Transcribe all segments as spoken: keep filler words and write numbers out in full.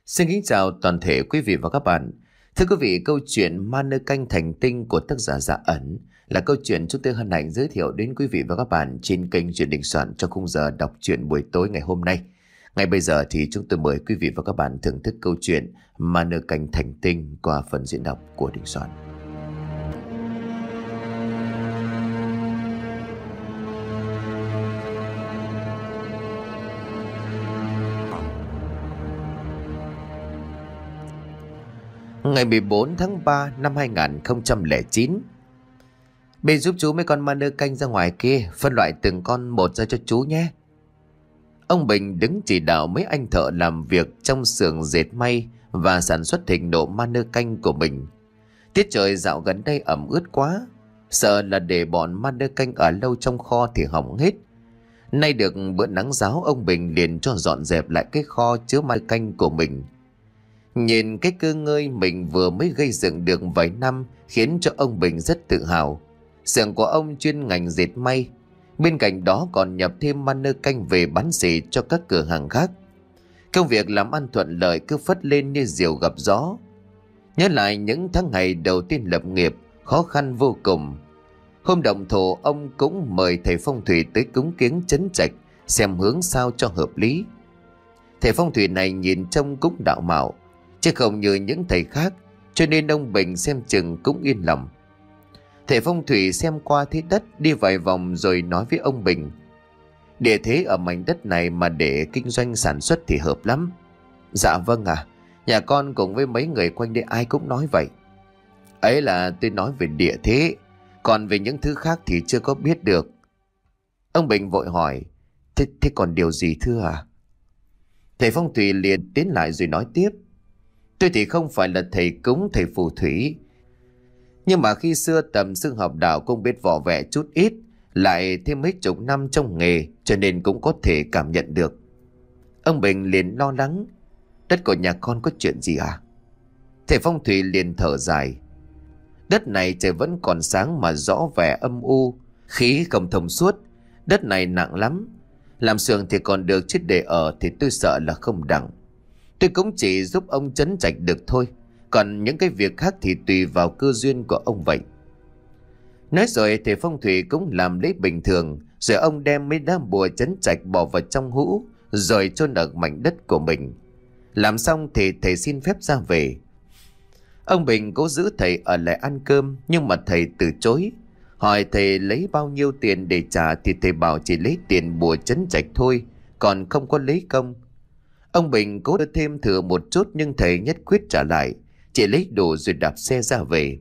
Xin kính chào toàn thể quý vị và các bạn. Thưa quý vị, câu chuyện Ma Nơ Canh Thành Tinh của tác giả Dạ Ẩn là câu chuyện chúng tôi hân hạnh giới thiệu đến quý vị và các bạn trên kênh Chuyện Đình Soạn trong khung giờ đọc truyện buổi tối ngày hôm nay. Ngay bây giờ thì chúng tôi mời quý vị và các bạn thưởng thức câu chuyện Ma Nơ Canh Thành Tinh qua phần diễn đọc của Đình Soạn. Ngày mười bốn tháng ba năm hai nghìn không trăm lẻ chín. Bê giúp chú mấy con ma nơ canh ra ngoài kia, phân loại từng con một ra cho chú nhé. Ông Bình đứng chỉ đạo mấy anh thợ làm việc trong xưởng dệt may và sản xuất thịnh nộ ma nơ canh của mình. Tiết trời dạo gần đây ẩm ướt quá, sợ là để bọn ma nơ canh ở lâu trong kho thì hỏng hết. Nay được bữa nắng ráo, ông Bình liền cho dọn dẹp lại cái kho chứa ma canh của mình. Nhìn cái cơ ngơi mình vừa mới gây dựng được vài năm khiến cho ông Bình rất tự hào. Xưởng của ông chuyên ngành dệt may, bên cạnh đó còn nhập thêm ma nơ canh về bán xỉ cho các cửa hàng khác. Công việc làm ăn thuận lợi cứ phất lên như diều gặp gió. Nhớ lại những tháng ngày đầu tiên lập nghiệp khó khăn vô cùng. Hôm động thổ, ông cũng mời thầy phong thủy tới cúng kiếng trấn trạch xem hướng sao cho hợp lý. Thầy phong thủy này nhìn trông cũng đạo mạo, chứ không như những thầy khác, cho nên ông Bình xem chừng cũng yên lòng. Thầy phong thủy xem qua thế đất, đi vài vòng rồi nói với ông Bình: địa thế ở mảnh đất này mà để kinh doanh sản xuất thì hợp lắm. Dạ vâng à, nhà con cùng với mấy người quanh đây ai cũng nói vậy. Ấy là tôi nói về địa thế, còn về những thứ khác thì chưa có biết được. Ông Bình vội hỏi: Thế, thế còn điều gì thưa à? Thầy phong thủy liền tiến lại rồi nói tiếp: Tôi thì không phải là thầy cúng thầy phù thủy, nhưng mà khi xưa tầm xương học đạo cũng biết võ vẽ chút ít, lại thêm mấy chục năm trong nghề, cho nên cũng có thể cảm nhận được. Ông Bình liền lo lắng: đất của nhà con có chuyện gì à? Thầy phong thủy liền thở dài: đất này trời vẫn còn sáng mà rõ vẻ âm u, khí không thông suốt. Đất này nặng lắm, làm xưởng thì còn được chứ để ở thì tôi sợ là không đặng. Tôi cũng chỉ giúp ông trấn trạch được thôi, còn những cái việc khác thì tùy vào cơ duyên của ông vậy. Nói rồi thầy phong thủy cũng làm lấy bình thường, rồi ông đem mấy đám bùa trấn trạch bỏ vào trong hũ, rồi chôn ở mảnh đất của mình. Làm xong thì thầy xin phép ra về. Ông Bình cố giữ thầy ở lại ăn cơm, nhưng mà thầy từ chối. Hỏi thầy lấy bao nhiêu tiền để trả thì thầy bảo chỉ lấy tiền bùa trấn trạch thôi, còn không có lấy công. Ông Bình cố đưa thêm thừa một chút, nhưng thầy nhất quyết trả lại, chỉ lấy đủ rồi đạp xe ra về.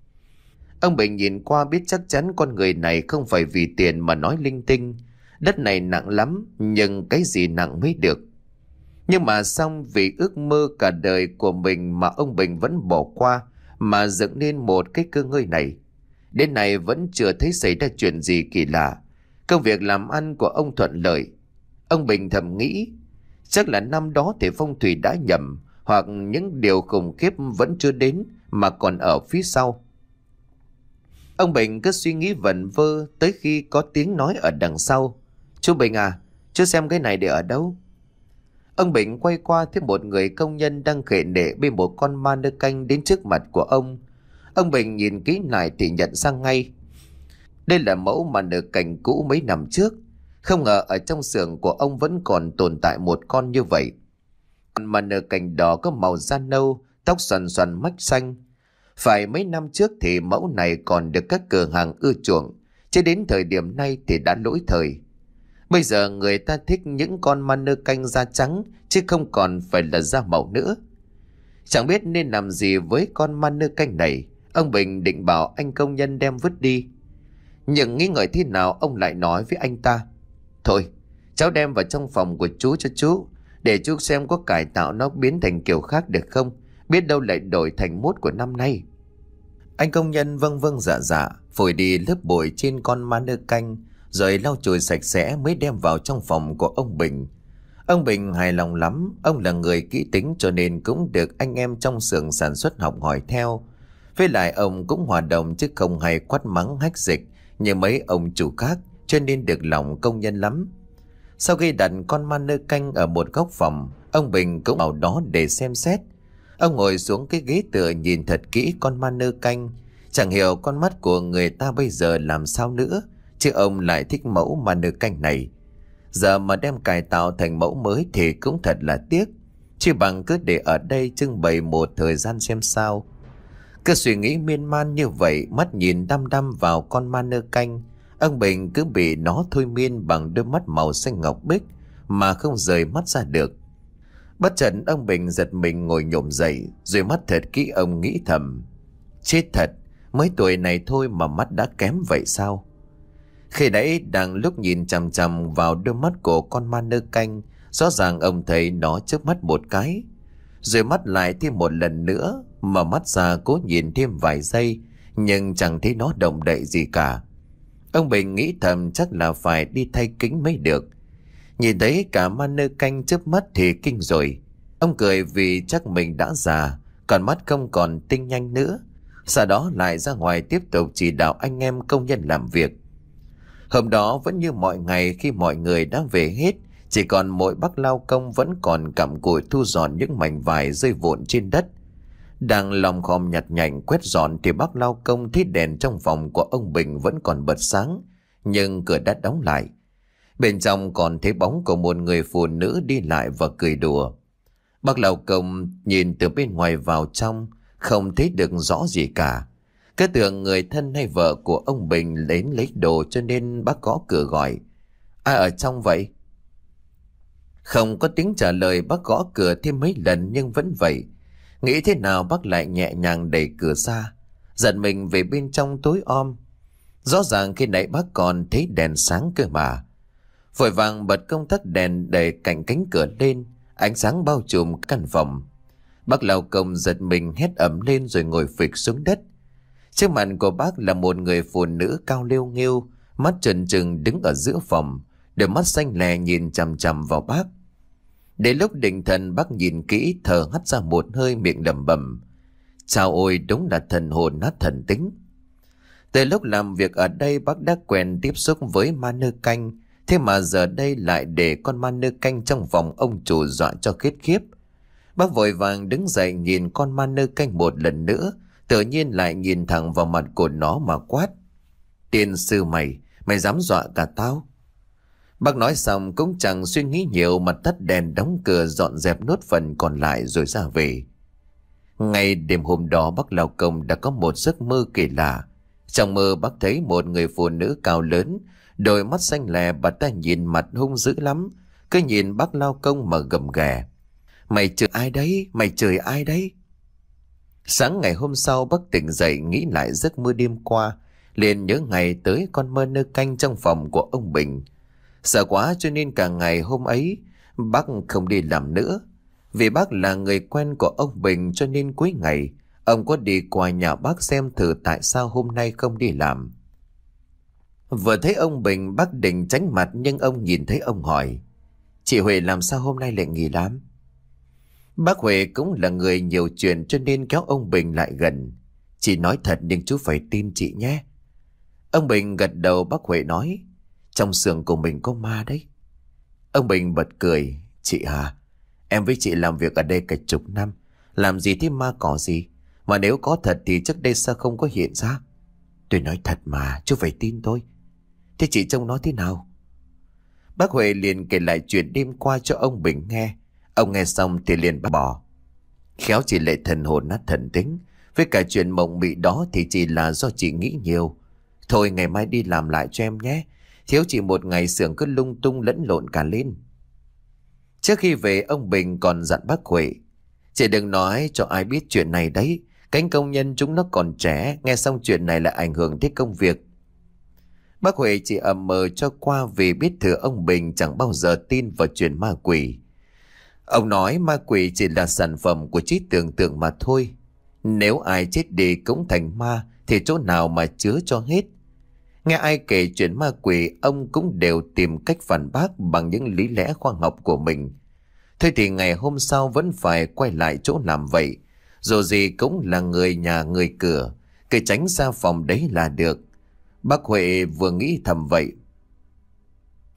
Ông Bình nhìn qua biết chắc chắn con người này không phải vì tiền mà nói linh tinh. Đất này nặng lắm, nhưng cái gì nặng mới được. Nhưng mà xong vì ước mơ cả đời của mình mà ông Bình vẫn bỏ qua, mà dựng nên một cái cơ ngơi này. Đến nay vẫn chưa thấy xảy ra chuyện gì kỳ lạ. Công việc làm ăn của ông thuận lợi. Ông Bình thầm nghĩ, chắc là năm đó thầy phong thủy đã nhầm, hoặc những điều khủng khiếp vẫn chưa đến mà còn ở phía sau. Ông Bình cứ suy nghĩ vẩn vơ tới khi có tiếng nói ở đằng sau: Chú Bình à, chú xem cái này để ở đâu? Ông Bình quay qua thấy một người công nhân đang khệ nệ bên một con ma nơ canh đến trước mặt của ông. Ông Bình nhìn kỹ lại thì nhận ra ngay. Đây là mẫu ma nơ canh cũ mấy năm trước. Không ngờ ở trong xưởng của ông vẫn còn tồn tại một con như vậy. Con ma nơ canh đỏ có màu da nâu, tóc xoăn xoăn mách xanh. Phải mấy năm trước thì mẫu này còn được các cửa hàng ưa chuộng, chứ đến thời điểm này thì đã lỗi thời. Bây giờ người ta thích những con ma nơ canh da trắng, chứ không còn phải là da màu nữa. Chẳng biết nên làm gì với con ma nơ canh này. Ông Bình định bảo anh công nhân đem vứt đi, nhưng nghĩ ngợi thế nào ông lại nói với anh ta: Thôi, cháu đem vào trong phòng của chú cho chú, để chú xem có cải tạo nó biến thành kiểu khác được không, biết đâu lại đổi thành mốt của năm nay. Anh công nhân vâng vâng dạ dạ, phủi đi lớp bụi trên con ma nơ canh, rồi lau chùi sạch sẽ mới đem vào trong phòng của ông Bình. Ông Bình hài lòng lắm, ông là người kỹ tính cho nên cũng được anh em trong xưởng sản xuất học hỏi theo. Với lại ông cũng hòa đồng chứ không hay quát mắng hách dịch như mấy ông chủ khác, cho nên được lòng công nhân lắm. Sau khi đặt con ma nơ canh ở một góc phòng, Ông Bình cũng vào đó để xem xét. Ông ngồi xuống cái ghế tựa nhìn thật kỹ con ma nơ canh. Chẳng hiểu con mắt của người ta bây giờ làm sao nữa, chứ ông lại thích mẫu ma nơ canh này. Giờ mà đem cải tạo thành mẫu mới thì cũng thật là tiếc, chỉ bằng cứ để ở đây trưng bày một thời gian xem sao. Cứ suy nghĩ miên man như vậy, mắt nhìn đăm đăm vào con ma nơ canh, ông Bình cứ bị nó thôi miên bằng đôi mắt màu xanh ngọc bích mà không rời mắt ra được. Bất chợt ông Bình giật mình ngồi nhổm dậy, rồi mắt thật kỹ ông nghĩ thầm: chết thật, mới tuổi này thôi mà mắt đã kém vậy sao? Khi nãy đang lúc nhìn chằm chằm vào đôi mắt của con ma nơ canh, rõ ràng ông thấy nó chớp mắt một cái, rồi mắt lại thêm một lần nữa, mở mắt ra cố nhìn thêm vài giây, nhưng chẳng thấy nó động đậy gì cả. Ông Bình nghĩ thầm chắc là phải đi thay kính mới được. Nhìn thấy cả ma nơ canh chớp mắt thì kinh rồi. Ông cười vì chắc mình đã già, còn mắt không còn tinh nhanh nữa. Sau đó lại ra ngoài tiếp tục chỉ đạo anh em công nhân làm việc. Hôm đó vẫn như mọi ngày, khi mọi người đã về hết, chỉ còn mỗi bác lao công vẫn còn cặm cụi thu dọn những mảnh vải rơi vụn trên đất. Đang lòng khom nhặt nhạnh quét dọn thì bác lao công thấy đèn trong phòng của ông Bình vẫn còn bật sáng, nhưng cửa đã đóng lại. Bên trong còn thấy bóng của một người phụ nữ đi lại và cười đùa. Bác lao công nhìn từ bên ngoài vào trong, không thấy được rõ gì cả. Cứ tưởng người thân hay vợ của ông Bình đến lấy đồ, cho nên bác gõ cửa gọi: ai ở trong vậy? Không có tiếng trả lời. Bác gõ cửa thêm mấy lần nhưng vẫn vậy. Nghĩ thế nào bác lại nhẹ nhàng đẩy cửa ra, giận mình về bên trong tối om. Rõ ràng khi nãy bác còn thấy đèn sáng cơ mà. Vội vàng bật công tắc đèn đẩy cạnh cánh cửa lên, ánh sáng bao trùm căn phòng. Bác lao công giật mình hét ầm lên rồi ngồi phịch xuống đất. Trước mặt của bác là một người phụ nữ cao liêu nghiêu, mắt trần trừng đứng ở giữa phòng, đôi mắt xanh lè nhìn chằm chằm vào bác. Đến lúc định thần, bác nhìn kỹ, thở hắt ra một hơi, miệng lẩm bẩm: chao ôi, đúng là thần hồn nát thần tính. Từ lúc làm việc ở đây, bác đã quen tiếp xúc với ma nơ canh, thế mà giờ đây lại để con ma nơ canh trong phòng ông chủ dọa cho khiếp khiếp. Bác vội vàng đứng dậy nhìn con ma nơ canh một lần nữa, tự nhiên lại nhìn thẳng vào mặt của nó mà quát: tiên sư mày, mày dám dọa cả tao? Bác nói xong cũng chẳng suy nghĩ nhiều mà tắt đèn, đóng cửa, dọn dẹp nốt phần còn lại rồi ra về. Ngay đêm hôm đó, bác lao công đã có một giấc mơ kỳ lạ. Trong mơ bác thấy một người phụ nữ cao lớn, đôi mắt xanh lè, bà ta nhìn mặt hung dữ lắm, cứ nhìn bác lao công mà gầm ghè: mày chửi ai đấy, mày chửi ai đấy? Sáng ngày hôm sau, bác tỉnh dậy nghĩ lại giấc mơ đêm qua, liền nhớ ngày tới con mơ nơ canh trong phòng của ông Bình. Sợ quá cho nên cả ngày hôm ấy bác không đi làm nữa. Vì bác là người quen của ông Bình cho nên cuối ngày ông có đi qua nhà bác xem thử tại sao hôm nay không đi làm. Vừa thấy ông Bình, bác định tránh mặt nhưng ông nhìn thấy ông hỏi: chị Huệ làm sao hôm nay lại nghỉ làm? Bác Huệ cũng là người nhiều chuyện cho nên kéo ông Bình lại gần: chị nói thật nhưng chú phải tin chị nhé. Ông Bình gật đầu. Bác Huệ nói: trong xưởng của mình có ma đấy. Ông Bình bật cười: chị à, em với chị làm việc ở đây cả chục năm, làm gì thế ma cỏ gì, mà nếu có thật thì trước đây sao không có hiện ra? Tôi nói thật mà, chú phải tin tôi. Thế chị trông nó thế nào? Bác Huệ liền kể lại chuyện đêm qua cho ông Bình nghe. Ông nghe xong thì liền bác bỏ: khéo chị lại thần hồn nát thần tính, với cả chuyện mộng mị đó thì chỉ là do chị nghĩ nhiều. Thôi ngày mai đi làm lại cho em nhé, thiếu chị một ngày xưởng cứ lung tung lẫn lộn cả lên. Trước khi về, ông Bình còn dặn bác Huệ: chị đừng nói cho ai biết chuyện này đấy, cánh công nhân chúng nó còn trẻ, nghe xong chuyện này lại ảnh hưởng tới công việc. Bác Huệ chỉ ậm mờ cho qua vì biết thừa ông Bình chẳng bao giờ tin vào chuyện ma quỷ. Ông nói ma quỷ chỉ là sản phẩm của trí tưởng tượng mà thôi. Nếu ai chết đi cũng thành ma thì chỗ nào mà chứa cho hết. Nghe ai kể chuyện ma quỷ, ông cũng đều tìm cách phản bác bằng những lý lẽ khoa học của mình. Thôi thì ngày hôm sau vẫn phải quay lại chỗ làm vậy. Dù gì cũng là người nhà người cửa, cứ tránh xa phòng đấy là được. Bác Huệ vừa nghĩ thầm vậy.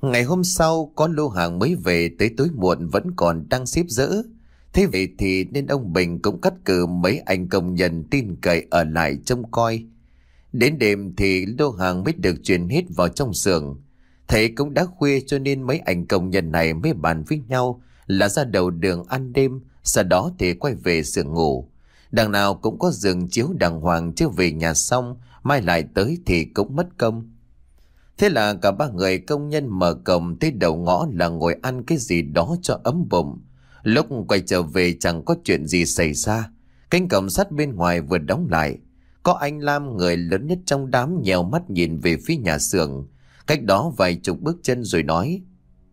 Ngày hôm sau có lô hàng mới về tới tối muộn vẫn còn đang xếp dỡ. Thế vậy thì nên ông Bình cũng cắt cử mấy anh công nhân tin cậy ở lại trông coi. Đến đêm thì lô hàng mới được chuyển hết vào trong xưởng. Thấy cũng đã khuya cho nên mấy anh công nhân này mới bàn với nhau là ra đầu đường ăn đêm, sau đó thì quay về xưởng ngủ. Đằng nào cũng có giường chiếu đàng hoàng, chứ về nhà xong mai lại tới thì cũng mất công. Thế là cả ba người công nhân mở cổng tới đầu ngõ là ngồi ăn cái gì đó cho ấm bụng. Lúc quay trở về chẳng có chuyện gì xảy ra. Cánh cổng sắt bên ngoài vừa đóng lại. Có anh Lam, người lớn nhất trong đám, nhèo mắt nhìn về phía nhà xưởng, cách đó vài chục bước chân rồi nói: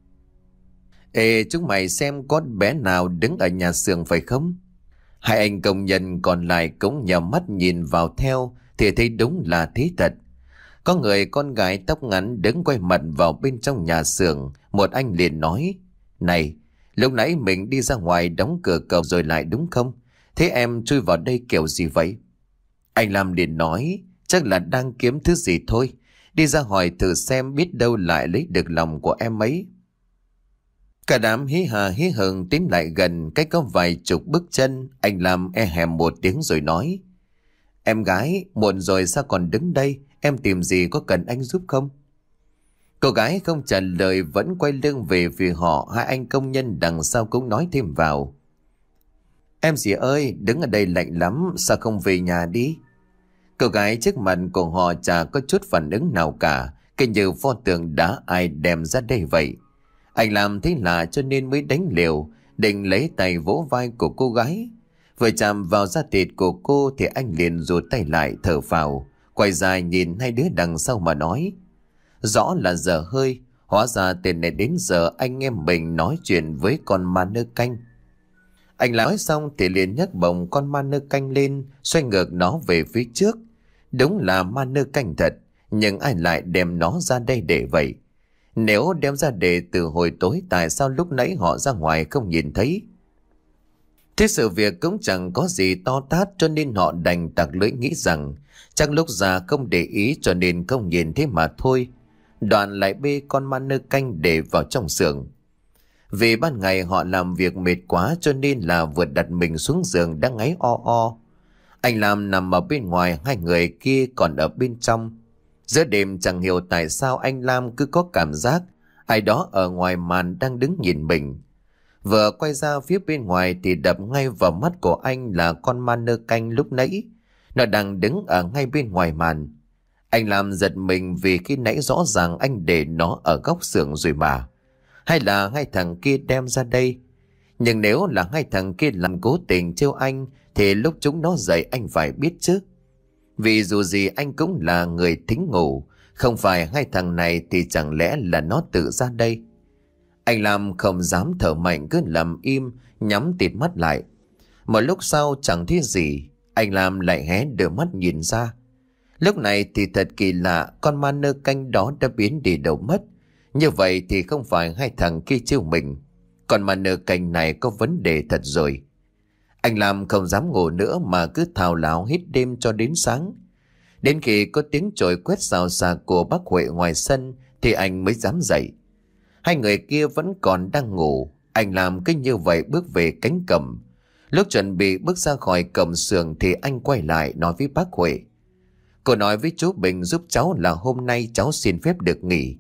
Ê, chúng mày xem có bé nào đứng ở nhà xưởng phải không? Hai anh công nhân còn lại cũng nhèo mắt nhìn vào theo thì thấy đúng là thế thật. Có người con gái tóc ngắn đứng quay mặt vào bên trong nhà xưởng. Một anh liền nói: Này, lúc nãy mình đi ra ngoài đóng cửa cổng rồi lại đúng không? Thế em chui vào đây kiểu gì vậy? Anh Lam liền nói: Chắc là đang kiếm thứ gì thôi. Đi ra hỏi thử xem, biết đâu lại lấy được lòng của em ấy. Cả đám hí hà hí hửng tiến lại gần, cách có vài chục bước chân. Anh Lam e hèm một tiếng rồi nói: Em gái, muộn rồi sao còn đứng đây? Em tìm gì, có cần anh giúp không? Cô gái không trả lời, vẫn quay lưng về phía họ. Hai anh công nhân đằng sau cũng nói thêm vào: Em dì ơi, đứng ở đây lạnh lắm, sao không về nhà đi? Cô gái trước mặt của họ chả có chút phản ứng nào cả, cứ như pho tượng đá ai đem ra đây vậy. Anh làm thấy lạ cho nên mới đánh liều, định lấy tay vỗ vai của cô gái. Vừa chạm vào da thịt của cô thì anh liền rụt tay lại, thở phào, quay ra nhìn hai đứa đằng sau mà nói: Rõ là dở hơi, hóa ra tên này đến giờ anh em mình nói chuyện với con ma nơ canh. Anh nói xong thì liền nhấc bổng con ma nơ canh lên, xoay ngược nó về phía trước. Đúng là ma nơ canh thật, nhưng ai lại đem nó ra đây để vậy? Nếu đem ra để từ hồi tối, tại sao lúc nãy họ ra ngoài không nhìn thấy? Thế sự việc cũng chẳng có gì to tát, cho nên họ đành tặc lưỡi nghĩ rằng chắc lúc ra không để ý cho nên không nhìn thế mà thôi. Đoạn lại bê con ma nơ canh để vào trong xưởng. Vì ban ngày họ làm việc mệt quá cho nên là vừa đặt mình xuống giường đang ngáy o o. Anh Lam nằm ở bên ngoài, hai người kia còn ở bên trong. Giữa đêm chẳng hiểu tại sao anh Lam cứ có cảm giác ai đó ở ngoài màn đang đứng nhìn mình. Vừa quay ra phía bên ngoài thì đập ngay vào mắt của anh là con ma nơ canh lúc nãy. Nó đang đứng ở ngay bên ngoài màn. Anh Lam giật mình vì khi nãy rõ ràng anh để nó ở góc xưởng rồi mà. Hay là hai thằng kia đem ra đây? Nhưng nếu là hai thằng kia làm cố tình trêu anh thì lúc chúng nó dậy anh phải biết chứ. Vì dù gì anh cũng là người thính ngủ, không phải hai thằng này thì chẳng lẽ là nó tự ra đây? Anh Lam không dám thở mạnh, cứ nằm im, nhắm tịt mắt lại. Một lúc sau chẳng thấy gì, anh Lam lại hé đôi mắt nhìn ra. Lúc này thì thật kỳ lạ, con ma nơ canh đó đã biến đi đâu mất. Như vậy thì không phải hai thằng kia trêu mình, còn ma nơ canh này có vấn đề thật rồi. Anh Lam không dám ngủ nữa mà cứ thao láo hít đêm cho đến sáng. Đến khi có tiếng chổi quét xào xạc của bác Huệ ngoài sân thì anh mới dám dậy. Hai người kia vẫn còn đang ngủ. Anh Lam cứ như vậy bước về cánh cổng. Lúc chuẩn bị bước ra khỏi cổng xưởng thì anh quay lại nói với bác Huệ: Cô nói với chú Bình giúp cháu là hôm nay cháu xin phép được nghỉ.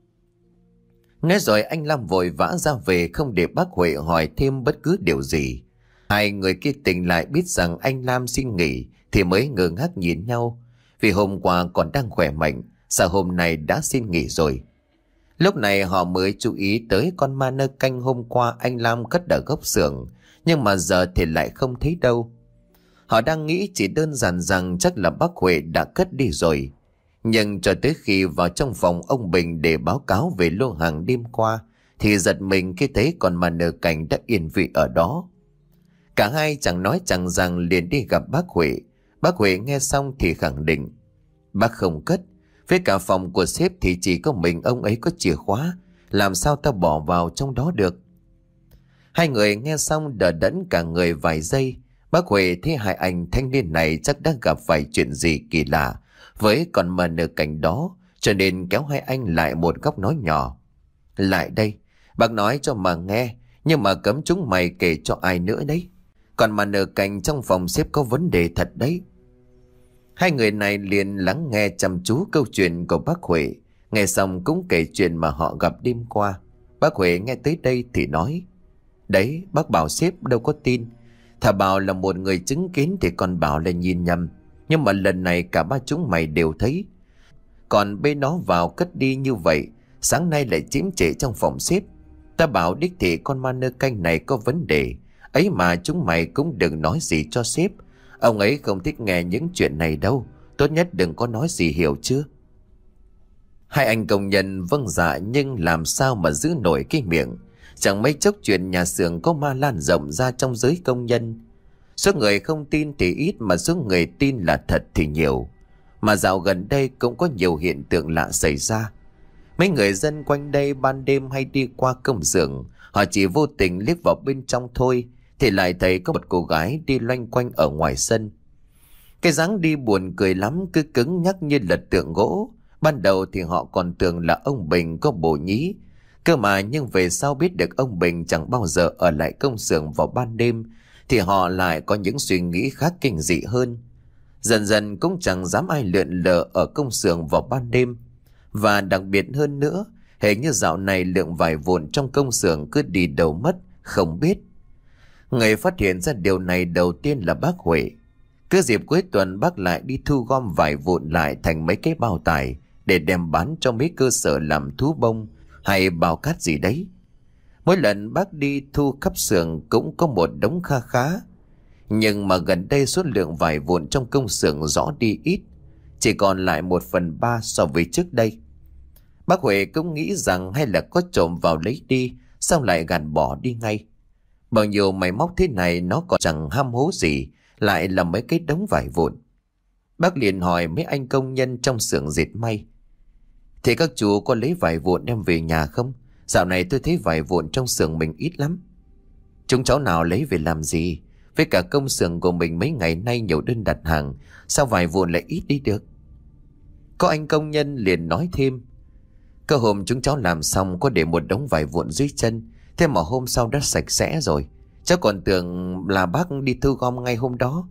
Nói rồi anh Lam vội vã ra về, không để bác Huệ hỏi thêm bất cứ điều gì. Hai người kia tỉnh lại biết rằng anh Lam xin nghỉ thì mới ngơ ngác nhìn nhau. Vì hôm qua còn đang khỏe mạnh, sao hôm nay đã xin nghỉ rồi? Lúc này họ mới chú ý tới con ma nơ canh hôm qua anh Lam cất ở góc xưởng, nhưng mà giờ thì lại không thấy đâu. Họ đang nghĩ chỉ đơn giản rằng chắc là bác Huệ đã cất đi rồi. Nhưng cho tới khi vào trong phòng ông Bình để báo cáo về lô hàng đêm qua thì giật mình khi thấy con ma nơ canh đã yên vị ở đó. Cả hai chẳng nói chẳng rằng liền đi gặp bác Huệ. Bác Huệ nghe xong thì khẳng định: Bác không cất. Với cả phòng của sếp thì chỉ có mình ông ấy có chìa khóa, làm sao ta bỏ vào trong đó được? Hai người nghe xong đờ đẫn cả người vài giây. Bác Huệ thấy hai anh thanh niên này chắc đã gặp phải chuyện gì kỳ lạ với con ma nơ canh đó, cho nên kéo hai anh lại một góc nói nhỏ: Lại đây, bác nói cho mà nghe, nhưng mà cấm chúng mày kể cho ai nữa đấy. Còn mà nợ cành trong phòng xếp có vấn đề thật đấy. Hai người này liền lắng nghe chăm chú câu chuyện của bác Huệ. Nghe xong cũng kể chuyện mà họ gặp đêm qua. Bác Huệ nghe tới đây thì nói: Đấy, bác bảo sếp đâu có tin. Thà bảo là một người chứng kiến thì còn bảo là nhìn nhầm. Nhưng mà lần này cả ba chúng mày đều thấy. Còn bê nó vào cất đi như vậy, sáng nay lại chiếm trễ trong phòng sếp. Ta bảo đích thị con ma nơ canh này có vấn đề. Ấy mà chúng mày cũng đừng nói gì cho sếp. Ông ấy không thích nghe những chuyện này đâu. Tốt nhất đừng có nói gì, hiểu chưa? Hai anh công nhân vâng dạ, nhưng làm sao mà giữ nổi cái miệng. Chẳng mấy chốc chuyện nhà xưởng có ma lan rộng ra trong giới công nhân. Số người không tin thì ít, mà số người tin là thật thì nhiều. Mà dạo gần đây cũng có nhiều hiện tượng lạ xảy ra. Mấy người dân quanh đây ban đêm hay đi qua công xưởng, họ chỉ vô tình liếc vào bên trong thôi thì lại thấy có một cô gái đi loanh quanh ở ngoài sân. Cái dáng đi buồn cười lắm, cứ cứng nhắc như là tượng gỗ. Ban đầu thì họ còn tưởng là ông Bình có bồ nhí cơ mà, nhưng về sau biết được ông Bình chẳng bao giờ ở lại công xưởng vào ban đêm thì họ lại có những suy nghĩ khác kinh dị hơn. Dần dần cũng chẳng dám ai lượn lờ ở công xưởng vào ban đêm. Và đặc biệt hơn nữa, hễ như dạo này lượng vải vụn trong công xưởng cứ đi đâu mất không biết. Người phát hiện ra điều này đầu tiên là bác Huệ. Cứ dịp cuối tuần bác lại đi thu gom vải vụn lại thành mấy cái bao tải để đem bán cho mấy cơ sở làm thú bông hay bao cát gì đấy. Mỗi lần bác đi thu khắp xưởng cũng có một đống kha khá. Nhưng mà gần đây số lượng vải vụn trong công xưởng rõ đi ít, chỉ còn lại một phần ba so với trước đây. Bác Huệ cũng nghĩ rằng hay là có trộm vào lấy đi, xong lại gạt bỏ đi ngay. Bao nhiêu máy móc thế này nó còn chẳng ham hố gì, lại là mấy cái đống vải vụn. Bác liền hỏi mấy anh công nhân trong xưởng dệt may: Thì các chú có lấy vải vụn đem về nhà không? Dạo này tôi thấy vải vụn trong xưởng mình ít lắm. Chúng cháu nào lấy về làm gì? Với cả công xưởng của mình mấy ngày nay nhiều đơn đặt hàng, sao vải vụn lại ít đi được? Có anh công nhân liền nói thêm: Cơ hôm chúng cháu làm xong có để một đống vải vụn dưới chân, thế mà hôm sau đã sạch sẽ rồi. Cháu còn tưởng là bác đi thu gom ngay hôm đó.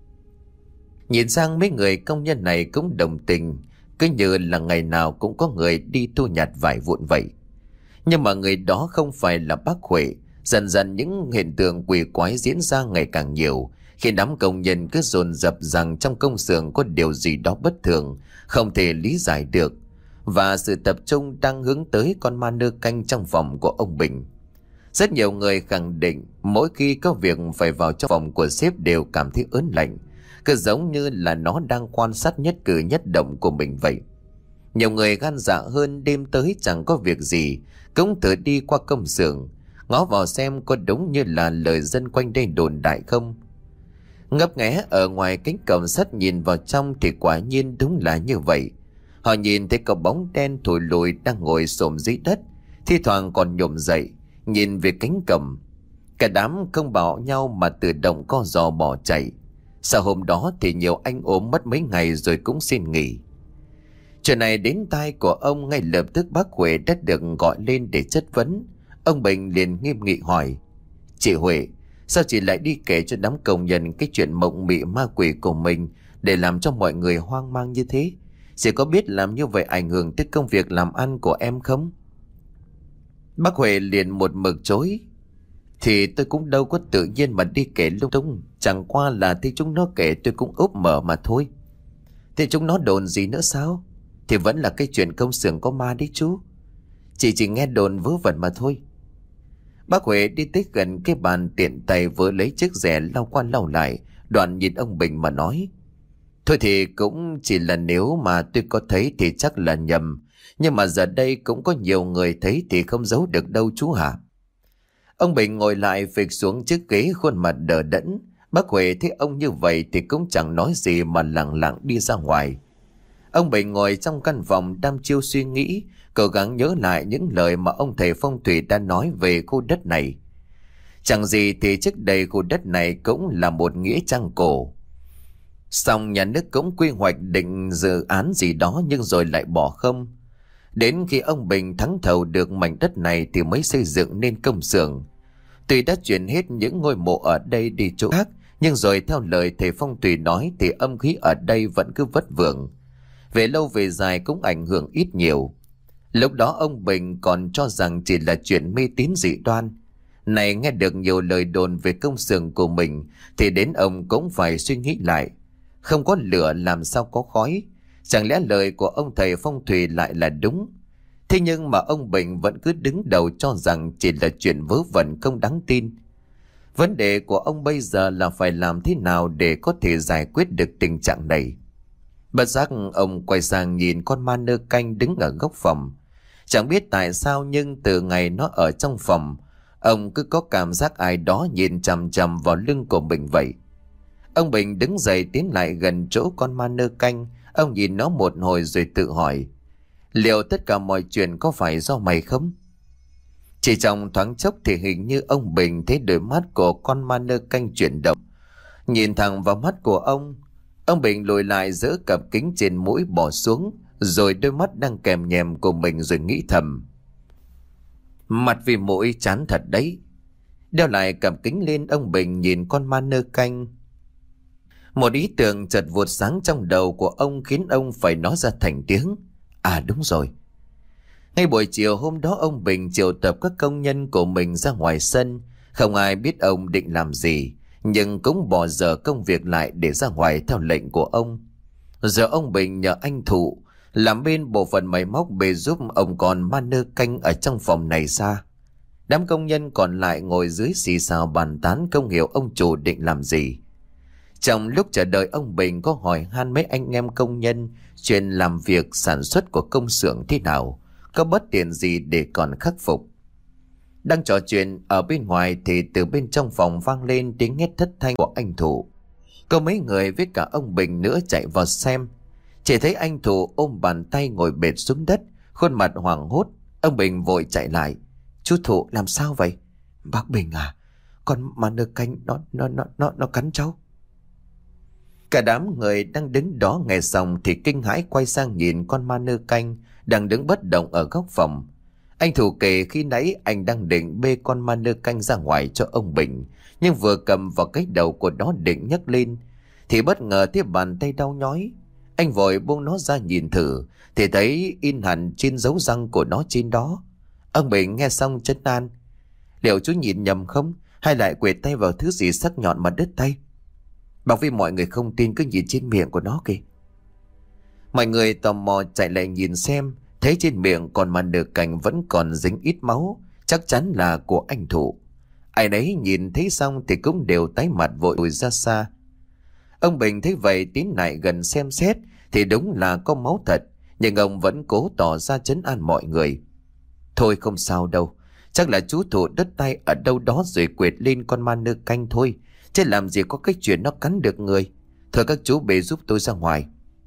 Nhìn sang mấy người công nhân này cũng đồng tình, cứ như là ngày nào cũng có người đi thu nhặt vải vụn vậy. Nhưng mà người đó không phải là bác Huệ. Dần dần những hiện tượng quỷ quái diễn ra ngày càng nhiều, khi đám công nhân cứ dồn dập rằng trong công xưởng có điều gì đó bất thường, không thể lý giải được. Và sự tập trung đang hướng tới con ma nơ canh trong phòng của ông Bình. Rất nhiều người khẳng định mỗi khi có việc phải vào trong phòng của sếp đều cảm thấy ớn lạnh, cứ giống như là nó đang quan sát nhất cử nhất động của mình vậy. Nhiều người gan dạ hơn, đêm tới chẳng có việc gì cũng thử đi qua công xưởng, ngó vào xem có đúng như là lời dân quanh đây đồn đại không. Ngấp nghé ở ngoài cánh cổng sắt nhìn vào trong thì quả nhiên đúng là như vậy. Họ nhìn thấy có bóng đen thổi lùi đang ngồi xổm dưới đất, thi thoảng còn nhổm dậy nhìn về cánh cổng. Cả đám không bảo nhau mà tự động co giò bỏ chạy. Sau hôm đó thì nhiều anh ốm mất mấy ngày rồi cũng xin nghỉ. Chuyện này đến tai của ông, ngay lập tức bác Huệ đã được gọi lên để chất vấn. Ông Bình liền nghiêm nghị hỏi: Chị Huệ, sao chị lại đi kể cho đám công nhân cái chuyện mộng mị ma quỷ của mình để làm cho mọi người hoang mang như thế? Chị có biết làm như vậy ảnh hưởng tới công việc làm ăn của em không? Bác Huệ liền một mực chối: Thì tôi cũng đâu có tự nhiên mà đi kể lung tung, chẳng qua là thấy chúng nó kể tôi cũng úp mở mà thôi. Thì chúng nó đồn gì nữa sao? Thì vẫn là cái chuyện công xưởng có ma đấy chú. Chị chỉ nghe đồn vớ vẩn mà thôi. Bác Huệ đi tới gần cái bàn, tiện tay vớ lấy chiếc rẻ lau qua lau lại, đoạn nhìn ông Bình mà nói: Thôi thì cũng chỉ là nếu mà tôi có thấy thì chắc là nhầm, nhưng mà giờ đây cũng có nhiều người thấy thì không giấu được đâu chú hả? Ông Bình ngồi lại phịch xuống chiếc ghế, khuôn mặt đờ đẫn. Bác Huệ thấy ông như vậy thì cũng chẳng nói gì mà lặng lặng đi ra ngoài. Ông Bình ngồi trong căn phòng đăm chiêu suy nghĩ, cố gắng nhớ lại những lời mà ông thầy phong thủy đã nói về khu đất này. Chẳng gì thì trước đây khu đất này cũng là một nghĩa trang cổ. Xong nhà nước cũng quy hoạch định dự án gì đó nhưng rồi lại bỏ không. Đến khi ông Bình thắng thầu được mảnh đất này thì mới xây dựng nên công xưởng. Tuy đã chuyển hết những ngôi mộ ở đây đi chỗ khác, nhưng rồi theo lời thầy phong thủy nói thì âm khí ở đây vẫn cứ vất vưởng. Về lâu về dài cũng ảnh hưởng ít nhiều. Lúc đó ông Bình còn cho rằng chỉ là chuyện mê tín dị đoan. Này nghe được nhiều lời đồn về công xưởng của mình thì đến ông cũng phải suy nghĩ lại. Không có lửa làm sao có khói? Chẳng lẽ lời của ông thầy phong thủy lại là đúng? Thế nhưng mà ông Bình vẫn cứ đứng đầu cho rằng chỉ là chuyện vớ vẩn không đáng tin. Vấn đề của ông bây giờ là phải làm thế nào để có thể giải quyết được tình trạng này. Bất giác ông quay sang nhìn con ma nơ canh đứng ở góc phòng. Chẳng biết tại sao nhưng từ ngày nó ở trong phòng, ông cứ có cảm giác ai đó nhìn chằm chằm vào lưng của mình vậy. Ông Bình đứng dậy tiến lại gần chỗ con ma nơ canh. Ông nhìn nó một hồi rồi tự hỏi, liệu tất cả mọi chuyện có phải do mày không? Chỉ trong thoáng chốc thì hình như ông Bình thấy đôi mắt của con ma nơ canh chuyển động. Nhìn thẳng vào mắt của ông, ông Bình lùi lại giơ cặp kính trên mũi bỏ xuống, rồi đôi mắt đang kèm nhèm của mình rồi nghĩ thầm. Mặt vì mũi chán thật đấy. Đeo lại cặp kính lên, ông Bình nhìn con ma nơ canh. Một ý tưởng chợt vụt sáng trong đầu của ông khiến ông phải nói ra thành tiếng. À đúng rồi. Ngay buổi chiều hôm đó ông Bình triệu tập các công nhân của mình ra ngoài sân. Không ai biết ông định làm gì, nhưng cũng bỏ dở công việc lại để ra ngoài theo lệnh của ông. Giờ ông Bình nhờ anh Thụ làm bên bộ phận máy móc bề giúp ông con ma nơ canh ở trong phòng này ra. Đám công nhân còn lại ngồi dưới xì xào bàn tán không hiểu ông chủ định làm gì. Trong lúc chờ đợi, ông Bình có hỏi han mấy anh em công nhân chuyện làm việc sản xuất của công xưởng thế nào, có bất tiện gì để còn khắc phục. Đang trò chuyện ở bên ngoài thì từ bên trong phòng vang lên tiếng hét thất thanh của anh Thụ. Có mấy người với cả ông Bình nữa chạy vào xem. Chỉ thấy anh Thụ ôm bàn tay ngồi bệt xuống đất, khuôn mặt hoảng hốt. Ông Bình vội chạy lại. Chú Thụ làm sao vậy? Bác Bình à, con ma nơ canh nó nó nó nó nó cắn cháu. Cả đám người đang đứng đó nghe xong thì kinh hãi quay sang nhìn con ma nơ canh đang đứng bất động ở góc phòng. Anh Thủ kể khi nãy anh đang định bê con ma nơ canh ra ngoài cho ông Bình, nhưng vừa cầm vào cái đầu của nó định nhấc lên thì bất ngờ thấy bàn tay đau nhói. Anh vội buông nó ra nhìn thử thì thấy in hẳn trên dấu răng của nó trên đó. Ông Bình nghe xong trấn an. Liệu chú nhìn nhầm không? Hay lại quệt tay vào thứ gì sắc nhọn mà đứt tay? Bảo vì mọi người không tin cứ nhìn trên miệng của nó kìa. Mọi người tò mò chạy lại nhìn xem, thấy trên miệng còn mà nửa cành vẫn còn dính ít máu, chắc chắn là của anh Thụ. Ai nấy nhìn thấy xong thì cũng đều tái mặt vội lùi ra xa. Ông Bình thấy vậy tiến lại gần xem xét thì đúng là có máu thật, nhưng ông vẫn cố tỏ ra trấn an mọi người. Thôi không sao đâu, chắc là chú Thụ đứt tay ở đâu đó rồi quệt lên con ma nơ canh thôi, chứ làm gì có cái chuyện nó cắn được người. Thôi các chú bê giúp tôi ra ngoài.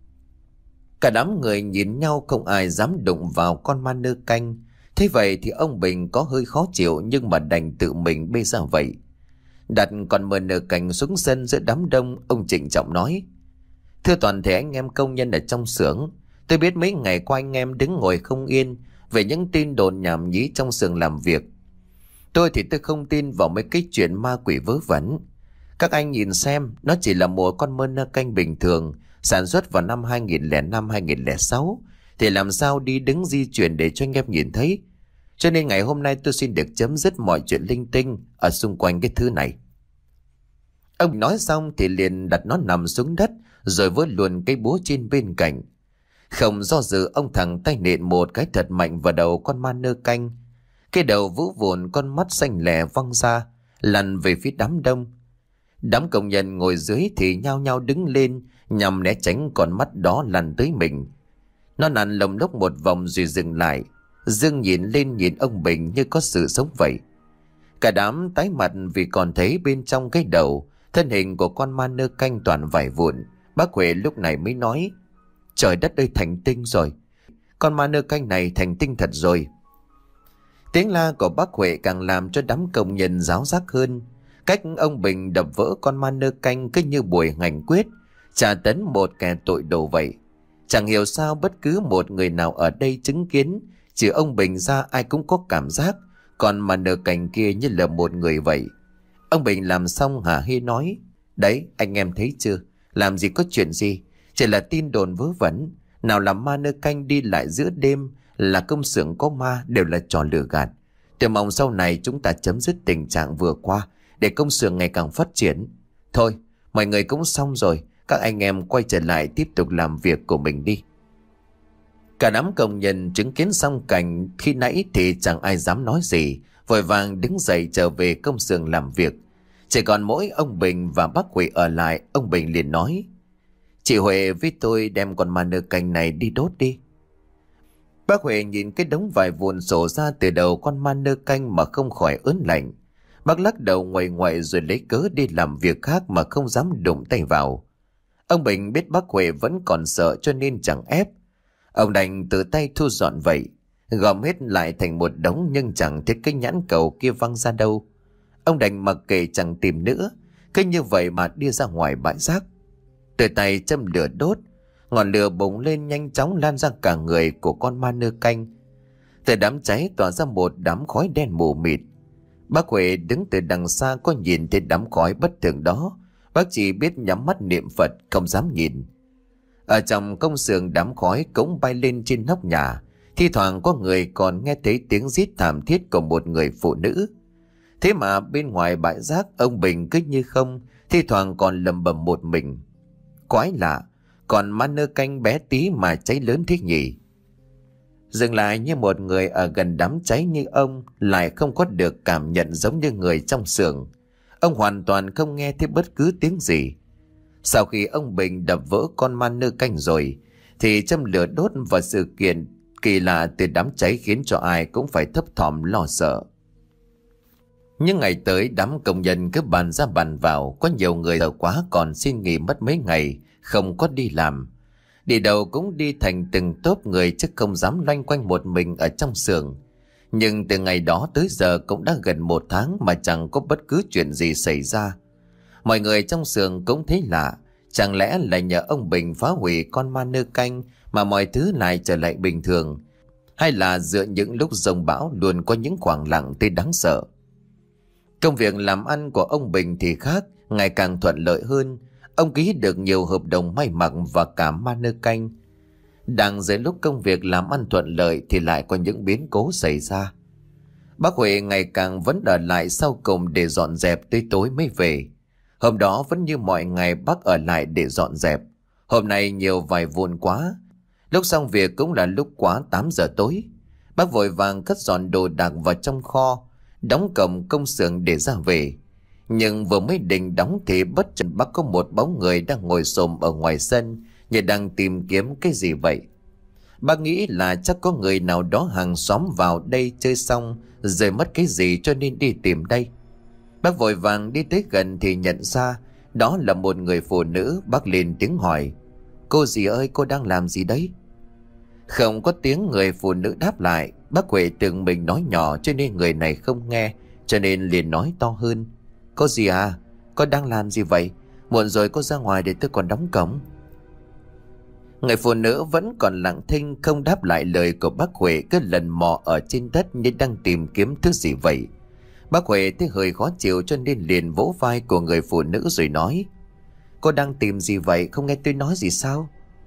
Cả đám người nhìn nhau không ai dám đụng vào con ma nơ canh. Thế vậy thì ông Bình có hơi khó chịu nhưng mà đành tự mình bê ra vậy. Đặt con ma nơ canh xuống sân giữa đám đông, ông trịnh trọng nói. Thưa toàn thể anh em công nhân ở trong xưởng, tôi biết mấy ngày qua anh em đứng ngồi không yên về những tin đồn nhảm nhí trong xưởng làm việc. Tôi thì tôi không tin vào mấy cái chuyện ma quỷ vớ vẩn. Các anh nhìn xem, nó chỉ là một con ma nơ canh bình thường sản xuất vào năm hai nghìn lẻ năm hai nghìn lẻ sáu, thì làm sao đi đứng di chuyển để cho anh em nhìn thấy. Cho nên ngày hôm nay tôi xin được chấm dứt mọi chuyện linh tinh ở xung quanh cái thứ này. Ông nói xong thì liền đặt nó nằm xuống đất rồi vớ luôn cây búa trên bên cạnh. Không do dự, ông thẳng tay nện một cái thật mạnh vào đầu con ma nơ canh. Cái đầu vỡ vụn, con mắt xanh lè văng ra lăn về phía đám đông. Đám công nhân ngồi dưới thì nhao nhao đứng lên nhằm né tránh con mắt đó lăn tới mình. Nó lăn lồng lốc một vòng rồi dừng lại, dương nhìn lên nhìn ông Bình như có sự sống vậy. Cả đám tái mặt vì còn thấy bên trong cái đầu thân hình của con ma nơ canh toàn vải vụn. Bác Huệ lúc này mới nói: Trời đất ơi, thành tinh rồi, con ma nơ canh này thành tinh thật rồi. Tiếng la của bác Huệ càng làm cho đám công nhân giáo giác hơn. Cách ông Bình đập vỡ con ma nơ canh cứ như buổi hành quyết, trả tấn một kẻ tội đồ vậy. Chẳng hiểu sao bất cứ một người nào ở đây chứng kiến, trừ ông Bình ra ai cũng có cảm giác còn mà nợ cảnh kia như là một người vậy. Ông Bình làm xong hả hê nói: Đấy, anh em thấy chưa? Làm gì có chuyện gì, chỉ là tin đồn vớ vẩn. Nào là ma nơ canh đi lại giữa đêm, là công xưởng có ma, đều là trò lừa gạt. Tôi mong sau này chúng ta chấm dứt tình trạng vừa qua, để công xưởng ngày càng phát triển. Thôi, mọi người cũng xong rồi, các anh em quay trở lại tiếp tục làm việc của mình đi. Cả đám công nhân chứng kiến xong cảnh khi nãy thì chẳng ai dám nói gì, vội vàng đứng dậy trở về công xưởng làm việc. Chỉ còn mỗi ông Bình và bác Huệ ở lại. Ông Bình liền nói: Chị Huệ với tôi đem con ma nơ canh này đi đốt đi. Bác Huệ nhìn cái đống vải vụn sổ ra từ đầu con ma nơ canh mà không khỏi ớn lạnh. Bác lắc đầu ngoại ngoại rồi lấy cớ đi làm việc khác mà không dám đụng tay vào. Ông Bình biết bác Huệ vẫn còn sợ cho nên chẳng ép. Ông đành tự tay thu dọn vậy, gom hết lại thành một đống nhưng chẳng thấy cái nhãn cầu kia văng ra đâu. Ông đành mặc kệ chẳng tìm nữa, cứ như vậy mà đi ra ngoài bãi rác. Từ tay châm lửa đốt, ngọn lửa bùng lên nhanh chóng lan ra cả người của con ma nơ canh. Từ đám cháy tỏa ra một đám khói đen mù mịt. Bác Huệ đứng từ đằng xa có nhìn thấy đám khói bất thường đó, bác chỉ biết nhắm mắt niệm Phật, không dám nhìn. Ở trong công xưởng đám khói cũng bay lên trên nóc nhà, thi thoảng có người còn nghe thấy tiếng rít thảm thiết của một người phụ nữ. Thế mà bên ngoài bãi rác ông Bình cứ như không, thi thoảng còn lầm bầm một mình: Quái lạ, còn ma nơ canh bé tí mà cháy lớn thế nhỉ? Dừng lại như một người ở gần đám cháy như ông lại không có được cảm nhận giống như người trong xưởng. Ông hoàn toàn không nghe thấy bất cứ tiếng gì. Sau khi ông Bình đập vỡ con ma nơ canh rồi thì châm lửa đốt, và sự kiện kỳ lạ từ đám cháy khiến cho ai cũng phải thấp thỏm lo sợ. Những ngày tới đám công nhân cứ bàn ra bàn vào, có nhiều người sợ quá còn xin nghỉ mất mấy ngày không có đi làm. Đi đâu cũng đi thành từng tốp người chứ không dám loanh quanh một mình ở trong xưởng. Nhưng từ ngày đó tới giờ cũng đã gần một tháng mà chẳng có bất cứ chuyện gì xảy ra. Mọi người trong xưởng cũng thấy lạ, chẳng lẽ là nhờ ông Bình phá hủy con ma nơ canh mà mọi thứ lại trở lại bình thường, hay là giữa những lúc giông bão luôn có những khoảng lặng tới đáng sợ. Công việc làm ăn của ông Bình thì khác, ngày càng thuận lợi hơn. Ông ký được nhiều hợp đồng may mặc và cả ma nơ canh. Đang dưới lúc công việc làm ăn thuận lợi thì lại có những biến cố xảy ra. Bác Huệ ngày càng vẫn ở lại sau cùng để dọn dẹp tới tối mới về. Hôm đó vẫn như mọi ngày bác ở lại để dọn dẹp. Hôm nay nhiều vải vụn quá. Lúc xong việc cũng là lúc quá tám giờ tối. Bác vội vàng cất dọn đồ đạc vào trong kho, đóng cổng công xưởng để ra về. Nhưng vừa mới định đóng thì bất chợt bác có một bóng người đang ngồi xổm ở ngoài sân, như đang tìm kiếm cái gì vậy. Bác nghĩ là chắc có người nào đó hàng xóm vào đây chơi xong rồi mất cái gì cho nên đi tìm đây. Bác vội vàng đi tới gần thì nhận ra đó là một người phụ nữ. Bác lên tiếng hỏi: Cô dì ơi, cô đang làm gì đấy? Không có tiếng người phụ nữ đáp lại. Bác Huệ tưởng mình nói nhỏ cho nên người này không nghe, cho nên liền nói to hơn: Cô dì à, cô đang làm gì vậy? Muộn rồi, cô ra ngoài để tôi còn đóng cổng. Người phụ nữ vẫn còn lặng thinh không đáp lại lời của bác Huệ, cứ lần mò ở trên đất như đang tìm kiếm thứ gì vậy. Bác Huệ thấy hơi khó chịu cho nên liền vỗ vai của người phụ nữ rồi nói: Cô đang tìm gì vậy, không nghe tôi nói gì sao?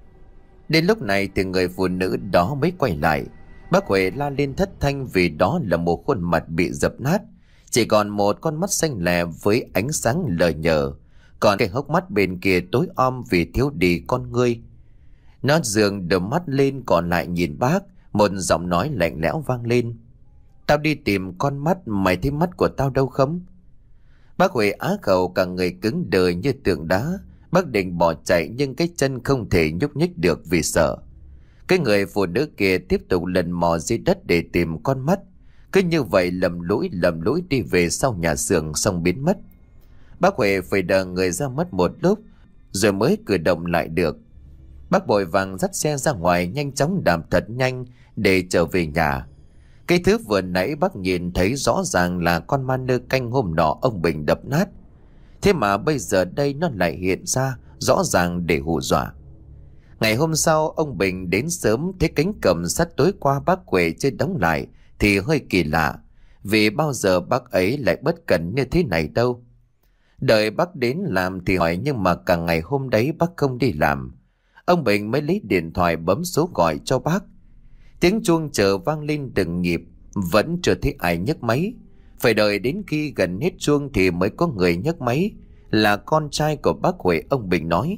Đến lúc này thì người phụ nữ đó mới quay lại. Bác Huệ la lên thất thanh vì đó là một khuôn mặt bị dập nát, chỉ còn một con mắt xanh lè với ánh sáng lờ nhờ, còn cái hốc mắt bên kia tối om vì thiếu đi con ngươi. Nó dường đờ mắt lên còn lại nhìn bác. Một giọng nói lạnh lẽo vang lên: Tao đi tìm con mắt, mày thấy mắt của tao đâu không? Bác Huệ á khẩu, cả người cứng đờ như tượng đá. Bác định bỏ chạy nhưng cái chân không thể nhúc nhích được vì sợ. Cái người phụ nữ kia tiếp tục lần mò dưới đất để tìm con mắt. Cứ như vậy lầm lũi lầm lũi đi về sau nhà xưởng xong biến mất. Bác Huệ phải đờ người ra mất một lúc rồi mới cử động lại được. Bác vội vàng dắt xe ra ngoài, nhanh chóng đạp thật nhanh để trở về nhà. Cái thứ vừa nãy bác nhìn thấy rõ ràng là con ma nơ canh hôm nọ ông Bình đập nát. Thế mà bây giờ đây nó lại hiện ra rõ ràng để hù dọa. Ngày hôm sau ông Bình đến sớm, thấy cánh cổng sắt tối qua bác Huệ chưa đóng lại thì hơi kỳ lạ, vì bao giờ bác ấy lại bất cẩn như thế này đâu. Đợi bác đến làm thì hỏi, nhưng mà cả ngày hôm đấy bác không đi làm. Ông Bình mới lấy điện thoại bấm số gọi cho bác. Tiếng chuông chờ vang lên từng nhịp, vẫn chưa thấy ai nhấc máy. Phải đợi đến khi gần hết chuông thì mới có người nhấc máy, là con trai của bác Huệ. Ông Bình nói: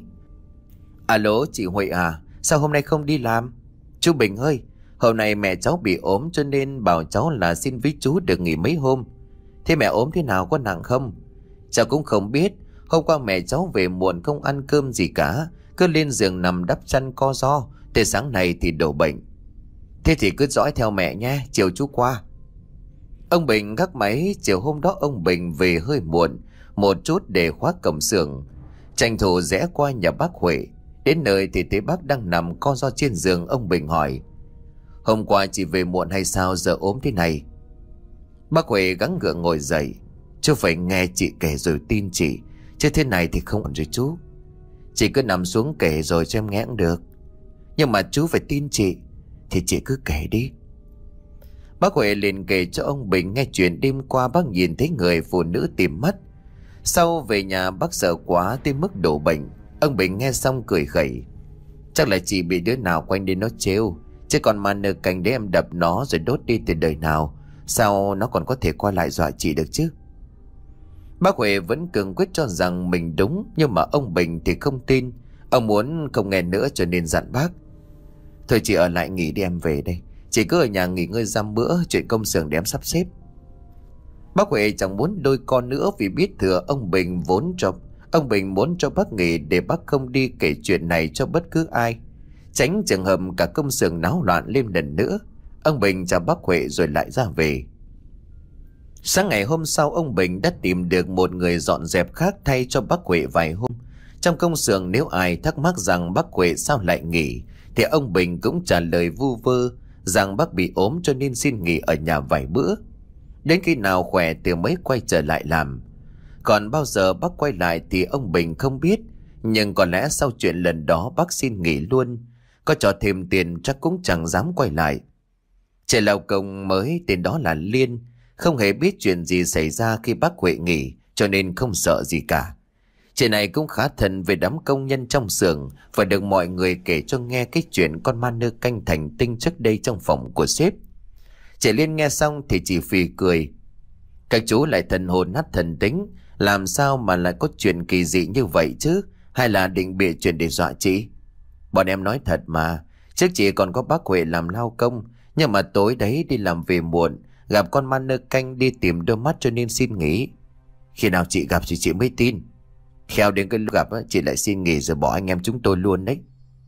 Alo, chị Huệ à, sao hôm nay không đi làm? Chú Bình ơi, hôm nay mẹ cháu bị ốm cho nên bảo cháu là xin với chú được nghỉ mấy hôm. Thế mẹ ốm thế nào, có nặng không? Cháu cũng không biết, hôm qua mẹ cháu về muộn không ăn cơm gì cả, cứ lên giường nằm đắp chăn co ro, tới sáng nay thì đổ bệnh. Thế thì cứ dõi theo mẹ nhé, chiều chú qua. Ông Bình gác máy. Chiều hôm đó ông Bình về hơi muộn một chút để khóa cổng xưởng, tranh thủ rẽ qua nhà bác Huệ. Đến nơi thì thấy bác đang nằm co ro trên giường. Ông Bình hỏi: Hôm qua chị về muộn hay sao giờ ốm thế này? Bác Huệ gắng gượng ngồi dậy: Chú phải nghe chị kể rồi tin chị, chứ thế này thì không ổn rồi chú. Chị cứ nằm xuống kể rồi cho em nghe cũng được. Nhưng mà chú phải tin chị, thì chị cứ kể đi. Bác Huệ liền kể cho ông Bình nghe chuyện đêm qua bác nhìn thấy người phụ nữ tìm mất. Sau về nhà bác sợ quá tới mức đổ bệnh. Ông Bình nghe xong cười khẩy: Chắc là chị bị đứa nào quanh đến nó trêu, chứ còn mà nợ cành để em đập nó rồi đốt đi từ đời nào, sao nó còn có thể qua lại dọa chị được chứ? Bác Huệ vẫn cường quyết cho rằng mình đúng, nhưng mà ông Bình thì không tin. Ông muốn không nghe nữa cho nên dặn bác: Thôi chị ở lại nghỉ đi, em về đây. Chị cứ ở nhà nghỉ ngơi giam bữa, chuyện công xưởng để em sắp xếp. Bác Huệ chẳng muốn đôi con nữa, vì biết thừa ông Bình vốn cho Ông Bình muốn cho bác nghỉ để bác không đi kể chuyện này cho bất cứ ai, tránh trường hợp cả công xưởng náo loạn lên lần nữa. Ông Bình chào bác Huệ rồi lại ra về. Sáng ngày hôm sau, ông Bình đã tìm được một người dọn dẹp khác thay cho bác Huệ vài hôm. Trong công xưởng nếu ai thắc mắc rằng bác Huệ sao lại nghỉ, thì ông Bình cũng trả lời vu vơ rằng bác bị ốm cho nên xin nghỉ ở nhà vài bữa. Đến khi nào khỏe thì mới quay trở lại làm. Còn bao giờ bác quay lại thì ông Bình không biết, nhưng có lẽ sau chuyện lần đó bác xin nghỉ luôn. Có cho thêm tiền chắc cũng chẳng dám quay lại. Trẻ lao công mới tên đó là Liên, không hề biết chuyện gì xảy ra khi bác Huệ nghỉ, cho nên không sợ gì cả. Chị này cũng khá thân về đám công nhân trong xưởng, và được mọi người kể cho nghe cái chuyện con ma nơ canh thành tinh trước đây trong phòng của sếp. Chị Liên nghe xong thì chỉ phì cười: Các chú lại thần hồn nát thần tính, làm sao mà lại có chuyện kỳ dị như vậy chứ? Hay là định bịa chuyện để dọa chị? Bọn em nói thật mà, trước chị còn có bác Huệ làm lao công, nhưng mà tối đấy đi làm về muộn, gặp con ma nơ canh đi tìm đôi mắt cho nên xin nghỉ. Khi nào chị gặp thì chị mới tin. Khéo đến cái lúc gặp chị lại xin nghỉ rồi bỏ anh em chúng tôi luôn đấy.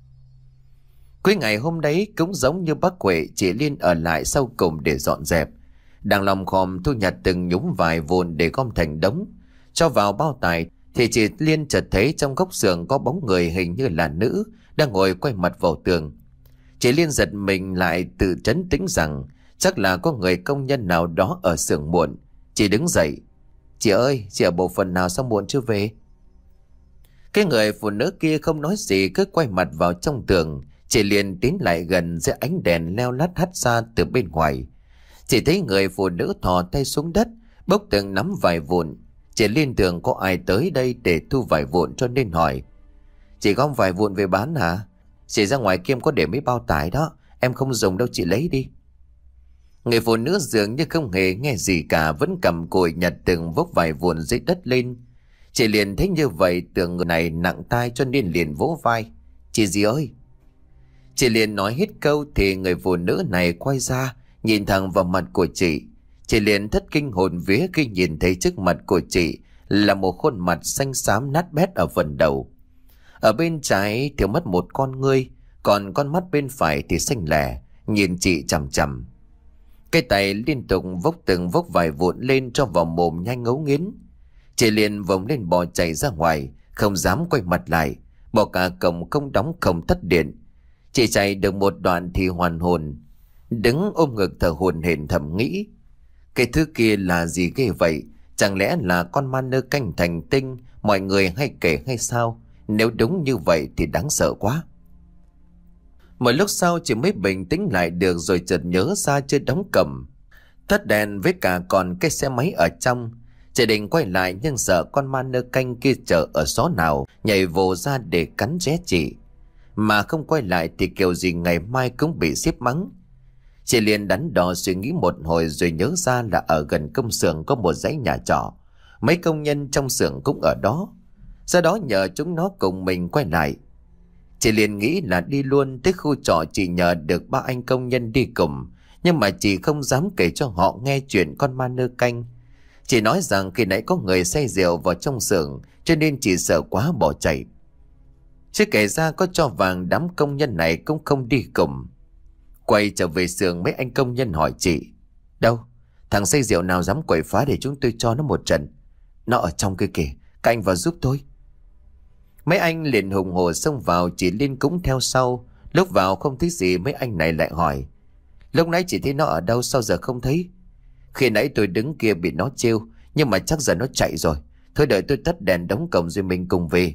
Cuối ngày hôm đấy cũng giống như bác Huệ, chị Liên ở lại sau cùng để dọn dẹp. Đang lòng khom thu nhặt từng nhúm vải vụn để gom thành đống, cho vào bao tải, thì chị Liên chợt thấy trong góc xưởng có bóng người hình như là nữ đang ngồi quay mặt vào tường. Chị Liên giật mình lại tự trấn tĩnh rằng chắc là có người công nhân nào đó ở xưởng muộn. Chị đứng dậy: Chị ơi, chị ở bộ phận nào sao muộn chưa về? Cái người phụ nữ kia không nói gì, cứ quay mặt vào trong tường. Chị liền tiến lại gần dưới ánh đèn leo lắt hắt ra từ bên ngoài. Chỉ thấy người phụ nữ thò tay xuống đất, bốc từng nắm vải vụn. Chị Liên tưởng có ai tới đây để thu vải vụn cho nên hỏi: Chị gom vải vụn về bán hả? Chị ra ngoài kia có để mấy bao tải đó, em không dùng đâu, chị lấy đi. Người phụ nữ dường như không hề nghe gì cả, vẫn cầm cùi nhặt từng vốc vải vụn dưới đất lên. Chị liền thấy như vậy tưởng người này nặng tai cho nên liền vỗ vai: Chị gì ơi? Chị liền nói hết câu thì người phụ nữ này quay ra nhìn thẳng vào mặt của chị. Chị liền thất kinh hồn vía khi nhìn thấy trước mặt của chị là một khuôn mặt xanh xám nát bét ở phần đầu. Ở bên trái thì mất một con ngươi, còn con mắt bên phải thì xanh lẻ, nhìn chị chằm chằm. Cái tay liên tục vốc từng vốc vải vụn lên cho vào mồm nhanh ngấu nghiến. Chị liền vòng lên bò chạy ra ngoài, không dám quay mặt lại, bỏ cả cổng không đóng không tắt điện. Chị chạy được một đoạn thì hoàn hồn, đứng ôm ngực thở hổn hển thầm nghĩ: Cái thứ kia là gì ghê vậy? Chẳng lẽ là con ma nơ canh thành tinh mọi người hay kể hay sao? Nếu đúng như vậy thì đáng sợ quá. Một lúc sau chị mới bình tĩnh lại được rồi chợt nhớ ra chưa đóng cổng. Tắt đèn với cả còn cái xe máy ở trong. Chị định quay lại nhưng sợ con ma nơ canh kia chờ ở xó nào nhảy vồ ra để cắn xé chị. Mà không quay lại thì kiểu gì ngày mai cũng bị xếp mắng. Chị liền đắn đo suy nghĩ một hồi rồi nhớ ra là ở gần công xưởng có một dãy nhà trọ. Mấy công nhân trong xưởng cũng ở đó. Sau đó nhờ chúng nó cùng mình quay lại. Chị liền nghĩ là đi luôn tới khu trọ, chị nhờ được ba anh công nhân đi cùng. Nhưng mà chị không dám kể cho họ nghe chuyện con ma nơ canh. Chị nói rằng khi nãy có người say rượu vào trong xưởng cho nên chị sợ quá bỏ chạy. Chứ kể ra có cho vàng đám công nhân này cũng không đi cùng. Quay trở về xưởng, mấy anh công nhân hỏi chị: đâu, thằng say rượu nào dám quậy phá để chúng tôi cho nó một trận? Nó ở trong kia kìa, các anh vào giúp tôi. Mấy anh liền hùng hổ xông vào, chị Liên cũng theo sau. Lúc vào không thấy gì, mấy anh này lại hỏi: lúc nãy chị thấy nó ở đâu, sao giờ không thấy? Khi nãy tôi đứng kia bị nó trêu, nhưng mà chắc giờ nó chạy rồi. Thôi đợi tôi tắt đèn đóng cổng rồi mình cùng về.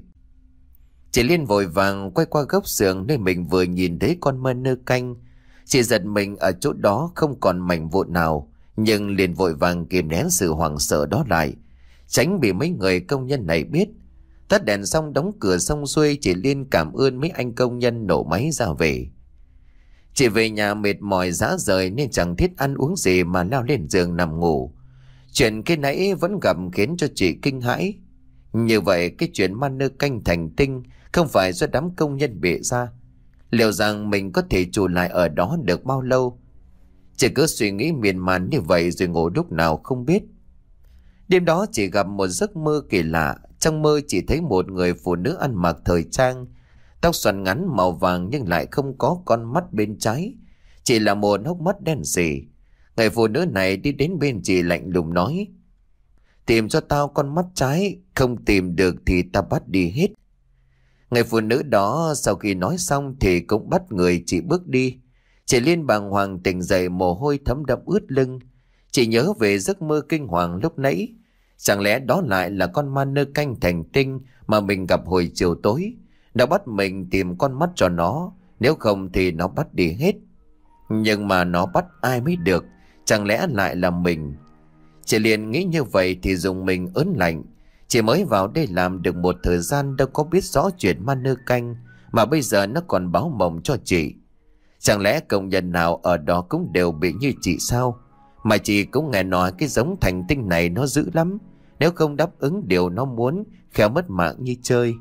Chị Liên vội vàng quay qua góc xưởng nơi mình vừa nhìn thấy con ma nơ canh. Chị giật mình ở chỗ đó không còn mảnh vụn nào, nhưng liền vội vàng kìm nén sự hoảng sợ đó lại, tránh bị mấy người công nhân này biết. Tắt đèn xong đóng cửa xong xuôi, chị Liên cảm ơn mấy anh công nhân nổ máy ra về. Chị về nhà mệt mỏi rã rời nên chẳng thiết ăn uống gì mà lao lên giường nằm ngủ. Chuyện cái nãy vẫn gặp khiến cho chị kinh hãi. Như vậy cái chuyện ma nơ canh thành tinh không phải do đám công nhân bịa ra. Liệu rằng mình có thể trụ lại ở đó được bao lâu? Chị cứ suy nghĩ miên man như vậy rồi ngủ lúc nào không biết. Đêm đó chị gặp một giấc mơ kỳ lạ. Trong mơ chị thấy một người phụ nữ ăn mặc thời trang, tóc xoăn ngắn màu vàng nhưng lại không có con mắt bên trái, chỉ là một hốc mắt đen sì. Người phụ nữ này đi đến bên chị lạnh lùng nói: tìm cho tao con mắt trái, không tìm được thì tao bắt đi hết. Người phụ nữ đó sau khi nói xong thì cũng bắt người chị bước đi. Chị Liên bàng hoàng tỉnh dậy, mồ hôi thấm đẫm ướt lưng. Chị nhớ về giấc mơ kinh hoàng lúc nãy. Chẳng lẽ đó lại là con ma nơ canh thành tinh mà mình gặp hồi chiều tối? Nó bắt mình tìm con mắt cho nó, nếu không thì nó bắt đi hết. Nhưng mà nó bắt ai mới được? Chẳng lẽ lại là mình? Chị liền nghĩ như vậy thì dùng mình ớn lạnh. Chị mới vào đây làm được một thời gian, đâu có biết rõ chuyện ma nơ canh mà bây giờ nó còn báo mộng cho chị. Chẳng lẽ công nhân nào ở đó cũng đều bị như chị sao? Mà chị cũng nghe nói cái giống thành tinh này nó dữ lắm, nếu không đáp ứng điều nó muốn, khéo mất mạng như chơi.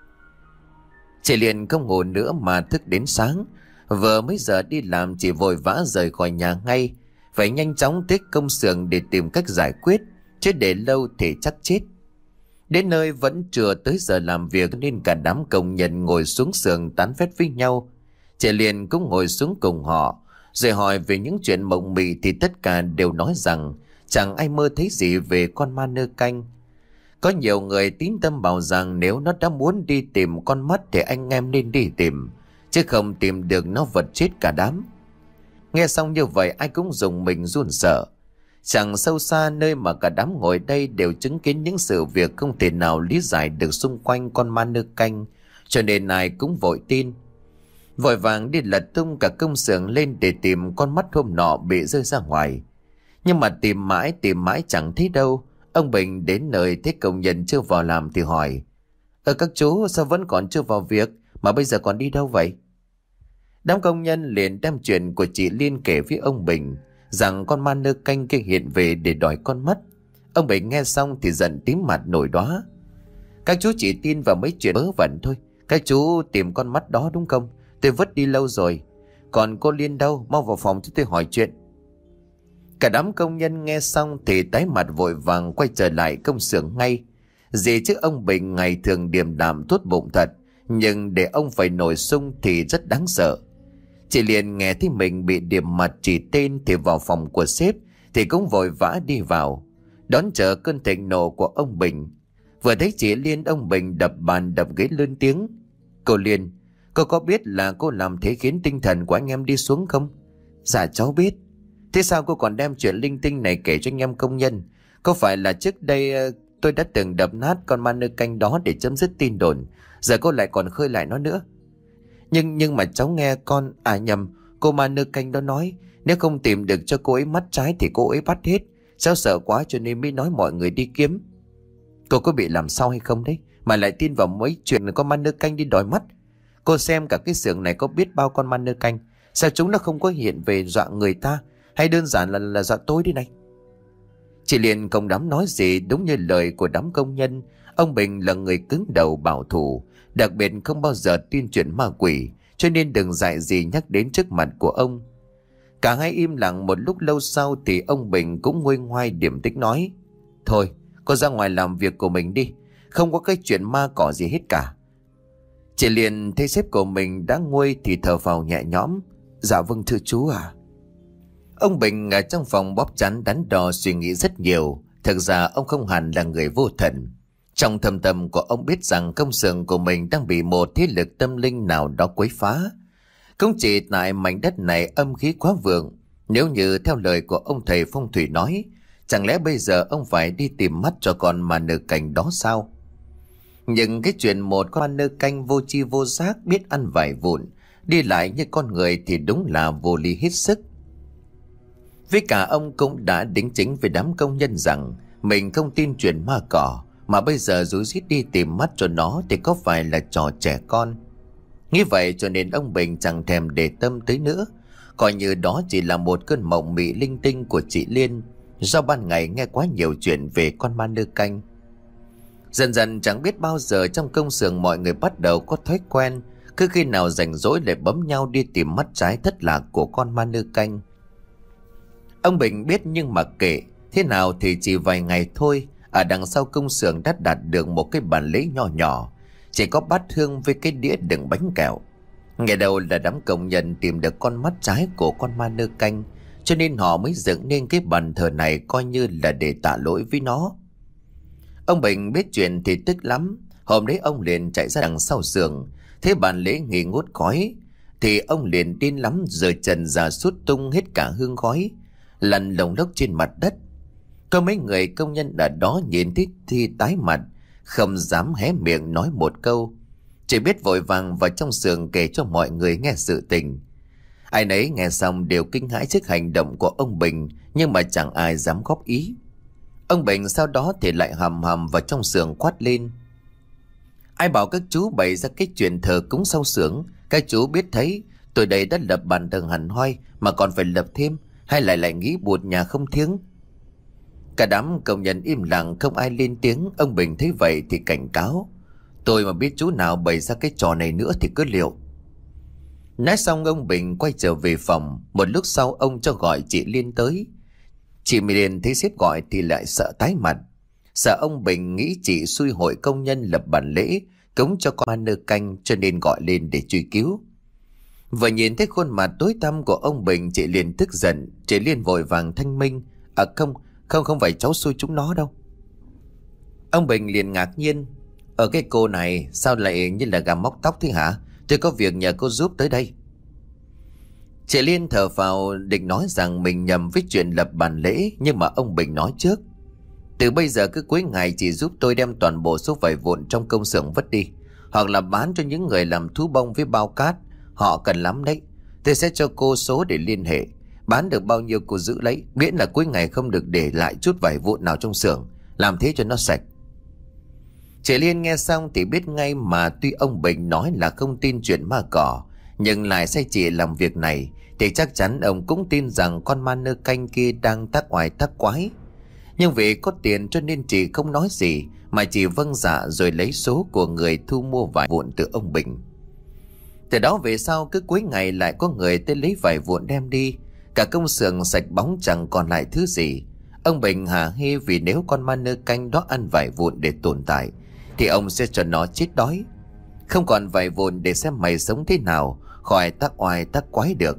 Chị liền không ngủ nữa mà thức đến sáng. Vừa mấy giờ đi làm, chị vội vã rời khỏi nhà ngay, phải nhanh chóng tới công xưởng để tìm cách giải quyết, chứ để lâu thì chắc chết. Đến nơi vẫn chưa tới giờ làm việc nên cả đám công nhân ngồi xuống xưởng tán phét với nhau. Chị liền cũng ngồi xuống cùng họ, rồi hỏi về những chuyện mộng mị thì tất cả đều nói rằng chẳng ai mơ thấy gì về con ma nơ canh. Có nhiều người tín tâm bảo rằng nếu nó đã muốn đi tìm con mắt thì anh em nên đi tìm, chứ không tìm được nó vật chết cả đám. Nghe xong như vậy ai cũng dùng mình run sợ. Chẳng sâu xa nơi mà cả đám ngồi đây đều chứng kiến những sự việc không thể nào lý giải được xung quanh con ma nơ canh, cho nên ai cũng vội tin. Vội vàng đi lật tung cả công xưởng lên để tìm con mắt hôm nọ bị rơi ra ngoài. Nhưng mà tìm mãi tìm mãi chẳng thấy đâu. Ông Bình đến nơi thấy công nhân chưa vào làm thì hỏi: Ờ các chú, sao vẫn còn chưa vào việc mà bây giờ còn đi đâu vậy? Đám công nhân liền đem chuyện của chị Liên kể với ông Bình, rằng con ma nơ canh kia hiện về để đòi con mắt. Ông Bình nghe xong thì giận tím mặt nổi đóa. Các chú chỉ tin vào mấy chuyện vớ vẩn thôi. Các chú tìm con mắt đó đúng không? Tôi vứt đi lâu rồi. Còn cô Liên đâu? Mau vào phòng cho tôi hỏi chuyện. Cả đám công nhân nghe xong thì tái mặt vội vàng quay trở lại công xưởng ngay. Gì chứ ông Bình ngày thường điềm đạm tốt bụng thật, nhưng để ông phải nổi sung thì rất đáng sợ. Chị liền nghe thấy mình bị điểm mặt chỉ tên thì vào phòng của sếp thì cũng vội vã đi vào, đón chờ cơn thịnh nộ của ông Bình. Vừa thấy chị Liên, ông Bình đập bàn đập ghế lớn tiếng: Cô Liên, cô có biết là cô làm thế khiến tinh thần của anh em đi xuống không? Dạ cháu biết. Thế sao cô còn đem chuyện linh tinh này kể cho anh em công nhân? Có phải là trước đây tôi đã từng đập nát con ma nơ canh đó để chấm dứt tin đồn, giờ cô lại còn khơi lại nó nữa? Nhưng nhưng mà cháu nghe con, à nhầm, cô ma nơ canh đó nói nếu không tìm được cho cô ấy mắt trái thì cô ấy bắt hết. Cháu sợ quá cho nên mới nói mọi người đi kiếm. Cô có bị làm sao hay không đấy mà lại tin vào mấy chuyện con ma nơ canh đi đòi mắt? Cô xem cả cái xưởng này có biết bao con ma nơ canh, sao chúng nó không có hiện về dọa người ta, hay đơn giản là là dọa tôi đi này? Chị liền không dám nói gì. Đúng như lời của đám công nhân, ông Bình là người cứng đầu bảo thủ, đặc biệt không bao giờ tin chuyện ma quỷ, cho nên đừng dại gì nhắc đến trước mặt của ông. Cả hai im lặng một lúc lâu sau thì ông Bình cũng nguôi ngoai điềm tĩnh nói: Thôi, cô ra ngoài làm việc của mình đi, không có cái chuyện ma cỏ gì hết cả. Chị liền thấy sếp của mình đã nguôi thì thở phào nhẹ nhõm: Dạ vâng thưa chú à. Ông Bình ở trong phòng bóp chán đắn đo suy nghĩ rất nhiều. Thực ra ông không hẳn là người vô thần. Trong thâm tâm của ông biết rằng công xưởng của mình đang bị một thế lực tâm linh nào đó quấy phá. Không chỉ tại mảnh đất này âm khí quá vượng, nếu như theo lời của ông thầy phong thủy nói, chẳng lẽ bây giờ ông phải đi tìm mắt cho con ma nơ canh đó sao? Nhưng cái chuyện một con ma nơ canh vô tri vô giác biết ăn vải vụn, đi lại như con người thì đúng là vô lý hết sức. Với cả ông cũng đã đính chính với đám công nhân rằng mình không tin chuyện ma cỏ, mà bây giờ rúi rít đi tìm mắt cho nó thì có phải là trò trẻ con. Nghĩ vậy cho nên ông Bình chẳng thèm để tâm tới nữa, coi như đó chỉ là một cơn mộng mị linh tinh của chị Liên, do ban ngày nghe quá nhiều chuyện về con ma nơ canh. Dần dần chẳng biết bao giờ trong công xưởng mọi người bắt đầu có thói quen cứ khi nào rảnh rỗi lại bấm nhau đi tìm mắt trái thất lạc của con ma nơ canh. Ông Bình biết nhưng mà kệ, thế nào thì chỉ vài ngày thôi, ở đằng sau công xưởng đã đạt được một cái bàn lễ nhỏ nhỏ, chỉ có bát hương với cái đĩa đựng bánh kẹo. Ngày đầu là đám công nhân tìm được con mắt trái của con ma nơ canh, cho nên họ mới dựng nên cái bàn thờ này coi như là để tạ lỗi với nó. Ông Bình biết chuyện thì tức lắm. Hôm đấy ông liền chạy ra đằng sau xưởng, thấy bàn lễ nghi ngút khói thì ông liền điên lắm, giơ chân ra sút tung hết cả hương khói, lăn lồng lốc trên mặt đất. Có mấy người công nhân ở đó nhìn thấy thì tái mặt, không dám hé miệng nói một câu, chỉ biết vội vàng vào trong xưởng kể cho mọi người nghe sự tình. Ai nấy nghe xong đều kinh hãi trước hành động của ông Bình, nhưng mà chẳng ai dám góp ý. Ông Bình sau đó thì lại hầm hầm vào trong xưởng quát lên: Ai bảo các chú bày ra cái chuyện thờ cúng sau xưởng? Các chú biết thấy tôi đây đã lập bàn thờ hẳn hoi mà còn phải lập thêm, hay lại lại nghĩ bụt nhà không thiêng? Cả đám công nhân im lặng không ai lên tiếng. Ông Bình thấy vậy thì cảnh cáo: Tôi mà biết chú nào bày ra cái trò này nữa thì cứ liệu. Nói xong ông Bình quay trở về phòng. Một lúc sau ông cho gọi chị Liên tới. Chị Liên thấy sếp gọi thì lại sợ tái mặt, sợ ông Bình nghĩ chị xui hội công nhân lập bàn lễ cúng cho con ma nơ canh, cho nên gọi lên để truy cứu. Vừa nhìn thấy khuôn mặt tối tăm của ông Bình, chị liền tức giận. Chị Liên vội vàng thanh minh: À không, không không phải cháu xui chúng nó đâu. Ông Bình liền ngạc nhiên: Ở cái cô này sao lại như là gà móc tóc thế hả? Tôi có việc nhờ cô giúp tới đây. Chị Liên thở phào định nói rằng mình nhầm với chuyện lập bàn lễ, nhưng mà ông Bình nói trước: Từ bây giờ cứ cuối ngày chỉ giúp tôi đem toàn bộ số vải vụn trong công xưởng vứt đi, hoặc là bán cho những người làm thú bông với bao cát, họ cần lắm đấy. Tôi sẽ cho cô số để liên hệ, bán được bao nhiêu cô giữ lấy, miễn là cuối ngày không được để lại chút vải vụn nào trong xưởng, làm thế cho nó sạch. Chị Liên nghe xong thì biết ngay mà tuy ông Bình nói là không tin chuyện ma cỏ, nhưng lại sai chị làm việc này thì chắc chắn ông cũng tin rằng con ma nơ canh kia đang tác oai tác quái. Nhưng vì có tiền cho nên chị không nói gì, mà chỉ vâng dạ rồi lấy số của người thu mua vải vụn từ ông Bình. Từ đó về sau cứ cuối ngày lại có người tới lấy vải vụn đem đi, cả công xưởng sạch bóng chẳng còn lại thứ gì. Ông Bình hả hê vì nếu con ma nơ canh đó ăn vải vụn để tồn tại thì ông sẽ cho nó chết đói, không còn vải vụn để xem mày sống thế nào khỏi tác oai tác quái được.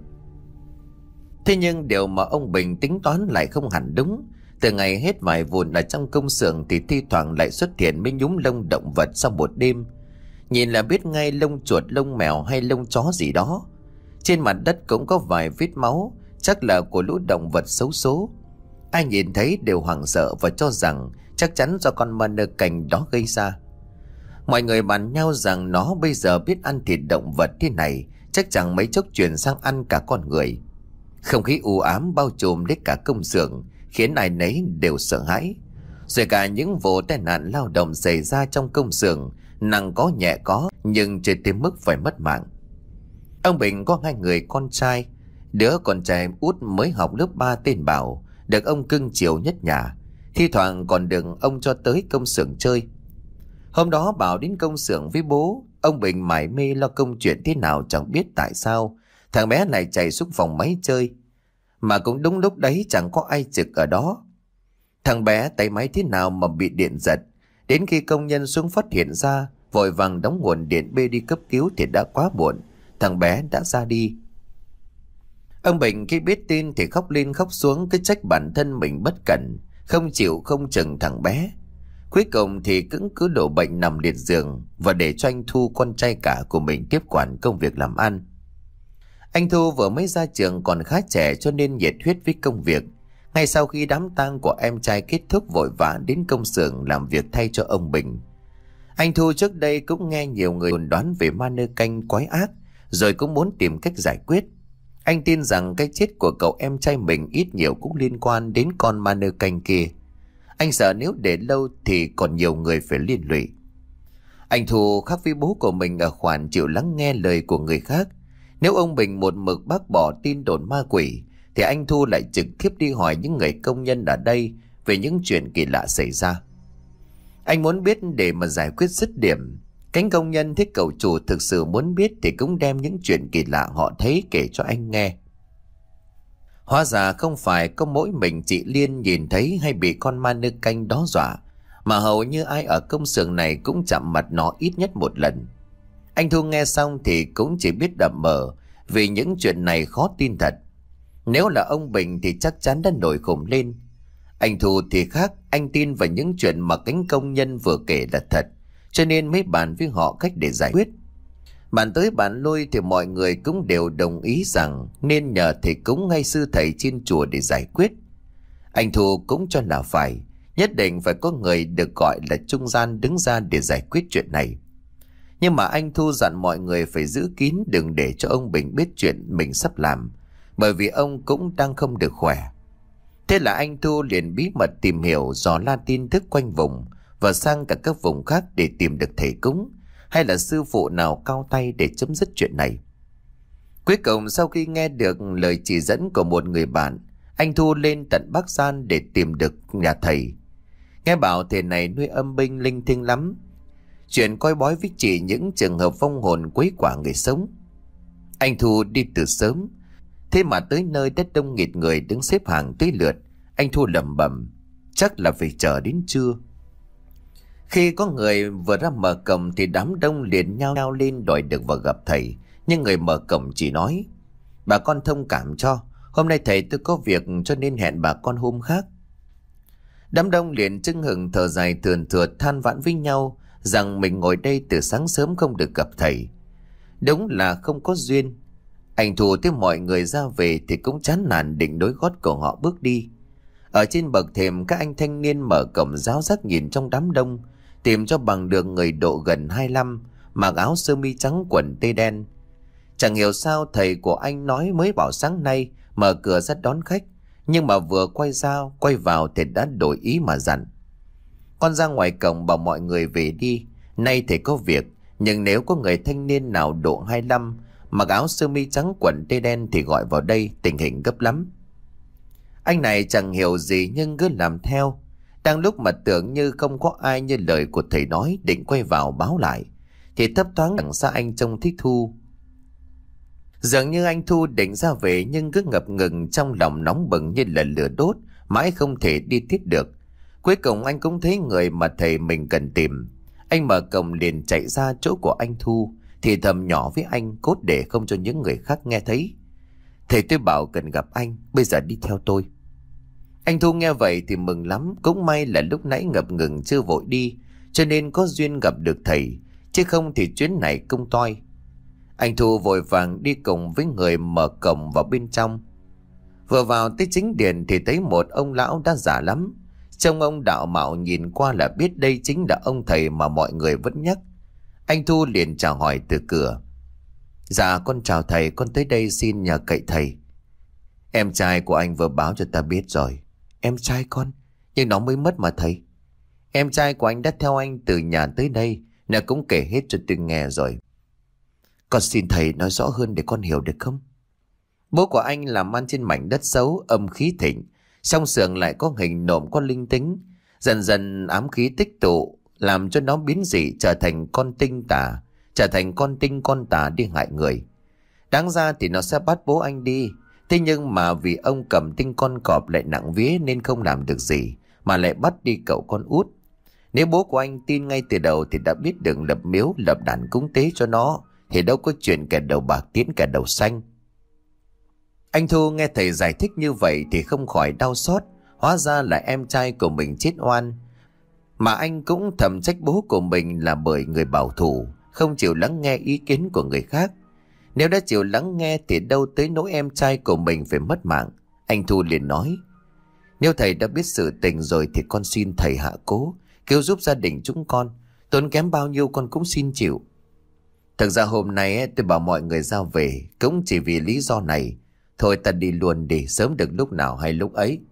Thế nhưng điều mà ông Bình tính toán lại không hẳn đúng. Từ ngày hết vải vụn ở trong công xưởng thì thi thoảng lại xuất hiện mấy nhúm lông động vật sau một đêm. Nhìn là biết ngay lông chuột, lông mèo hay lông chó gì đó. Trên mặt đất cũng có vài vết máu, chắc là của lũ động vật xấu số. Ai nhìn thấy đều hoảng sợ và cho rằng chắc chắn do con ma nơ canh đó gây ra. Mọi người bàn nhau rằng nó bây giờ biết ăn thịt động vật thế này chắc chẳng mấy chốc chuyển sang ăn cả con người. Không khí u ám bao trùm đến cả công xưởng, khiến ai nấy đều sợ hãi. Rồi cả những vụ tai nạn lao động xảy ra trong công xưởng, nặng có nhẹ có, nhưng chưa tới mức phải mất mạng. Ông Bình có hai người con trai. Đứa con trai út mới học lớp ba tên Bảo, được ông cưng chiều nhất nhà, thi thoảng còn được ông cho tới công xưởng chơi. Hôm đó Bảo đến công xưởng với bố. Ông Bình mải mê lo công chuyện thế nào chẳng biết tại sao thằng bé lại chạy xuống phòng máy chơi. Mà cũng đúng lúc đấy chẳng có ai trực ở đó. Thằng bé tay máy thế nào mà bị điện giật. Đến khi công nhân xuống phát hiện ra, vội vàng đóng nguồn điện bê đi cấp cứu thì đã quá muộn. Thằng bé đã ra đi. Ông Bình khi biết tin thì khóc lên khóc xuống, cứ trách bản thân mình bất cẩn, không chịu không chừng thằng bé. Cuối cùng thì cũng cứ đổ bệnh nằm liệt giường, và để cho anh Thu con trai cả của mình tiếp quản công việc làm ăn. Anh Thu vừa mới ra trường còn khá trẻ cho nên nhiệt huyết với công việc. Ngay sau khi đám tang của em trai kết thúc vội vã đến công xưởng làm việc thay cho ông Bình. Anh Thu trước đây cũng nghe nhiều người đồn đoán về ma nơ canh quái ác, rồi cũng muốn tìm cách giải quyết. Anh tin rằng cái chết của cậu em trai mình ít nhiều cũng liên quan đến con ma nơ canh kia. Anh sợ nếu để lâu thì còn nhiều người phải liên lụy. Anh Thu khác với bố của mình ở khoản chịu lắng nghe lời của người khác. Nếu ông Bình một mực bác bỏ tin đồn ma quỷ, thì anh Thu lại trực tiếp đi hỏi những người công nhân ở đây về những chuyện kỳ lạ xảy ra. Anh muốn biết để mà giải quyết dứt điểm. Cánh công nhân thấy cậu chủ thực sự muốn biết thì cũng đem những chuyện kỳ lạ họ thấy kể cho anh nghe. Hóa ra không phải có mỗi mình chị Liên nhìn thấy hay bị con ma nơ canh đó dọa, mà hầu như ai ở công xưởng này cũng chạm mặt nó ít nhất một lần. Anh Thu nghe xong thì cũng chỉ biết đập mờ, vì những chuyện này khó tin thật. Nếu là ông Bình thì chắc chắn đã nổi khùng lên. Anh Thu thì khác, anh tin vào những chuyện mà cánh công nhân vừa kể là thật, cho nên mới bàn với họ cách để giải quyết. Bàn tới bàn lui thì mọi người cũng đều đồng ý rằng nên nhờ thầy cúng hay sư thầy trên chùa để giải quyết. Anh Thu cũng cho là phải, nhất định phải có người được gọi là trung gian đứng ra để giải quyết chuyện này. Nhưng mà anh Thu dặn mọi người phải giữ kín, đừng để cho ông Bình biết chuyện mình sắp làm, bởi vì ông cũng đang không được khỏe. Thế là anh Thu liền bí mật tìm hiểu dò la tin tức quanh vùng và sang cả các vùng khác để tìm được thầy cúng hay là sư phụ nào cao tay để chấm dứt chuyện này. Cuối cùng sau khi nghe được lời chỉ dẫn của một người bạn, anh Thu lên tận Bắc Giang để tìm được nhà thầy. Nghe bảo thầy này nuôi âm binh linh thiêng lắm, chuyện coi bói với chỉ những trường hợp vong hồn quấy quả người sống. Anh Thu đi từ sớm, thế mà tới nơi đất đông nghịt người đứng xếp hàng tới lượt. Anh Thu lẩm bẩm chắc là phải chờ đến trưa. Khi có người vừa ra mở cổng thì đám đông liền nhao nhao lên đòi được vào gặp thầy. Nhưng người mở cổng chỉ nói: "Bà con thông cảm cho, hôm nay thầy tôi có việc cho nên hẹn bà con hôm khác." Đám đông liền chưng hừng thở dài thườn thượt than vãn với nhau rằng mình ngồi đây từ sáng sớm không được gặp thầy. Đúng là không có duyên. Anh Thu thấy mọi người ra về thì cũng chán nản định nối gót của họ bước đi. Ở trên bậc thềm, các anh thanh niên mở cổng ráo rác nhìn trong đám đông, tìm cho bằng được người độ gần hai lăm, mặc áo sơ mi trắng quần tây đen. Chẳng hiểu sao thầy của anh nói mới bảo sáng nay mở cửa ra đón khách, nhưng mà vừa quay ra quay vào thì đã đổi ý mà dặn: "Con ra ngoài cổng bảo mọi người về đi, nay thầy có việc, nhưng nếu có người thanh niên nào độ hai lăm mặc áo sơ mi trắng quần tây đen thì gọi vào đây, tình hình gấp lắm." Anh này chẳng hiểu gì nhưng cứ làm theo. Đang lúc mà tưởng như không có ai như lời của thầy nói, định quay vào báo lại thì thấp thoáng đằng xa anh trông thấy Thu. Dường như anh Thu định ra về nhưng cứ ngập ngừng trong lòng, nóng bừng như là lửa đốt, mãi không thể đi tiếp được. Cuối cùng anh cũng thấy người mà thầy mình cần tìm. Anh mở cổng liền chạy ra chỗ của anh Thu, thì thầm nhỏ với anh cốt để không cho những người khác nghe thấy: "Thầy tôi bảo cần gặp anh, bây giờ đi theo tôi." Anh Thu nghe vậy thì mừng lắm, cũng may là lúc nãy ngập ngừng chưa vội đi, cho nên có duyên gặp được thầy, chứ không thì chuyến này công toi. Anh Thu vội vàng đi cùng với người mở cổng vào bên trong. Vừa vào tới chính điện thì thấy một ông lão đã già lắm. Trông ông đạo mạo nhìn qua là biết đây chính là ông thầy mà mọi người vẫn nhắc. Anh Thu liền chào hỏi từ cửa. Dạ con chào thầy, con tới đây xin nhờ cậy thầy. Em trai của anh vừa báo cho ta biết rồi. Em trai con? Nhưng nó mới mất mà thầy. Em trai của anh đã theo anh từ nhà tới đây, nó cũng kể hết cho tôi nghe rồi. Con xin thầy nói rõ hơn để con hiểu được không? Bố của anh làm ăn trên mảnh đất xấu, âm khí thịnh. Trong xưởng lại có hình nộm có linh tính. Dần dần ám khí tích tụ, làm cho nó biến dị trở thành con tinh tà, trở thành con tinh con tà đi hại người. Đáng ra thì nó sẽ bắt bố anh đi. Thế nhưng mà vì ông cầm tinh con cọp lại nặng vía nên không làm được gì, mà lại bắt đi cậu con út. Nếu bố của anh tin ngay từ đầu thì đã biết đường lập miếu, lập đàn cúng tế cho nó, thì đâu có chuyện kẻ đầu bạc tiến kẻ đầu xanh. Anh Thu nghe thầy giải thích như vậy thì không khỏi đau xót. Hóa ra là em trai của mình chết oan. Mà anh cũng thầm trách bố của mình là bởi người bảo thủ, không chịu lắng nghe ý kiến của người khác. Nếu đã chịu lắng nghe thì đâu tới nỗi em trai của mình phải mất mạng. Anh Thu liền nói: Nếu thầy đã biết sự tình rồi thì con xin thầy hạ cố, cứu giúp gia đình chúng con. Tốn kém bao nhiêu con cũng xin chịu. Thực ra hôm nay tôi bảo mọi người ra về cũng chỉ vì lý do này. Thôi ta đi luôn đi, sớm được lúc nào hay lúc ấy.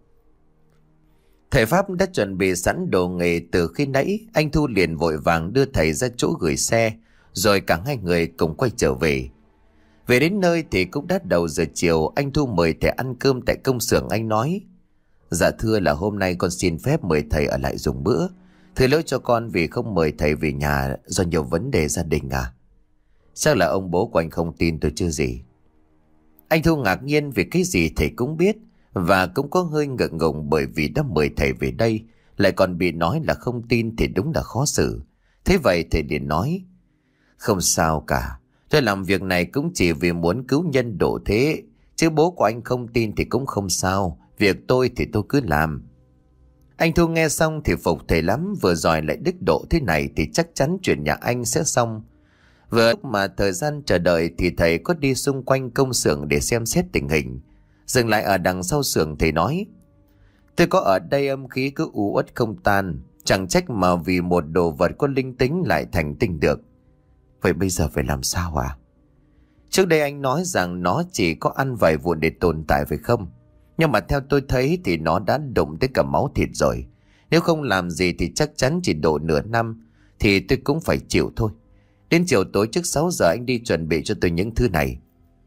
Thầy Pháp đã chuẩn bị sẵn đồ nghề từ khi nãy. Anh Thu liền vội vàng đưa thầy ra chỗ gửi xe, rồi cả hai người cùng quay trở về. Về đến nơi thì cũng đã đầu giờ chiều. Anh Thu mời thầy ăn cơm tại công xưởng. Anh nói: Dạ thưa là hôm nay con xin phép mời thầy ở lại dùng bữa. Thưa lỗi cho con vì không mời thầy về nhà do nhiều vấn đề gia đình à? Chắc là ông bố của anh không tin tôi chứ gì. Anh Thu ngạc nhiên vì cái gì thầy cũng biết, và cũng có hơi ngượng ngùng bởi vì đã mời thầy về đây lại còn bị nói là không tin thì đúng là khó xử. Thế vậy thầy liền nói: Không sao cả, tôi làm việc này cũng chỉ vì muốn cứu nhân độ thế, chứ bố của anh không tin thì cũng không sao. Việc tôi thì tôi cứ làm. Anh Thu nghe xong thì phục thầy lắm. Vừa rồi lại đức độ thế này thì chắc chắn chuyện nhà anh sẽ xong. Vừa lúc mà thời gian chờ đợi thì thầy có đi xung quanh công xưởng để xem xét tình hình. Dừng lại ở đằng sau xưởng, thầy nói: Tôi có ở đây âm khí cứ u uất không tan. Chẳng trách mà vì một đồ vật có linh tính lại thành tinh được. Vậy bây giờ phải làm sao à? Trước đây anh nói rằng nó chỉ có ăn vài vụn để tồn tại phải không? Nhưng mà theo tôi thấy thì nó đã đụng tới cả máu thịt rồi. Nếu không làm gì thì chắc chắn chỉ độ nửa năm thì tôi cũng phải chịu thôi. Đến chiều tối trước sáu giờ anh đi chuẩn bị cho tôi những thứ này.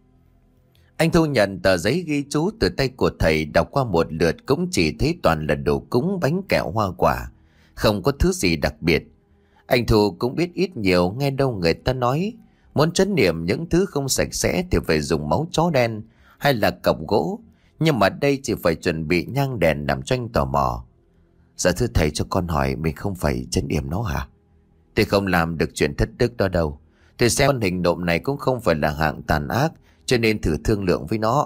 Anh Thu nhận tờ giấy ghi chú từ tay của thầy, đọc qua một lượt cũng chỉ thấy toàn là đồ cúng, bánh kẹo, hoa quả, không có thứ gì đặc biệt. Anh Thu cũng biết ít nhiều, nghe đâu người ta nói muốn trấn niệm những thứ không sạch sẽ thì phải dùng máu chó đen hay là cọc gỗ. Nhưng mà đây chỉ phải chuẩn bị nhang đèn làm cho anh tò mò. Dạ thưa thầy, cho con hỏi, mình không phải trấn yểm nó hả? Tôi không làm được chuyện thất đức đó đâu. Tôi xem con hình nộm này cũng không phải là hạng tàn ác, cho nên thử thương lượng với nó.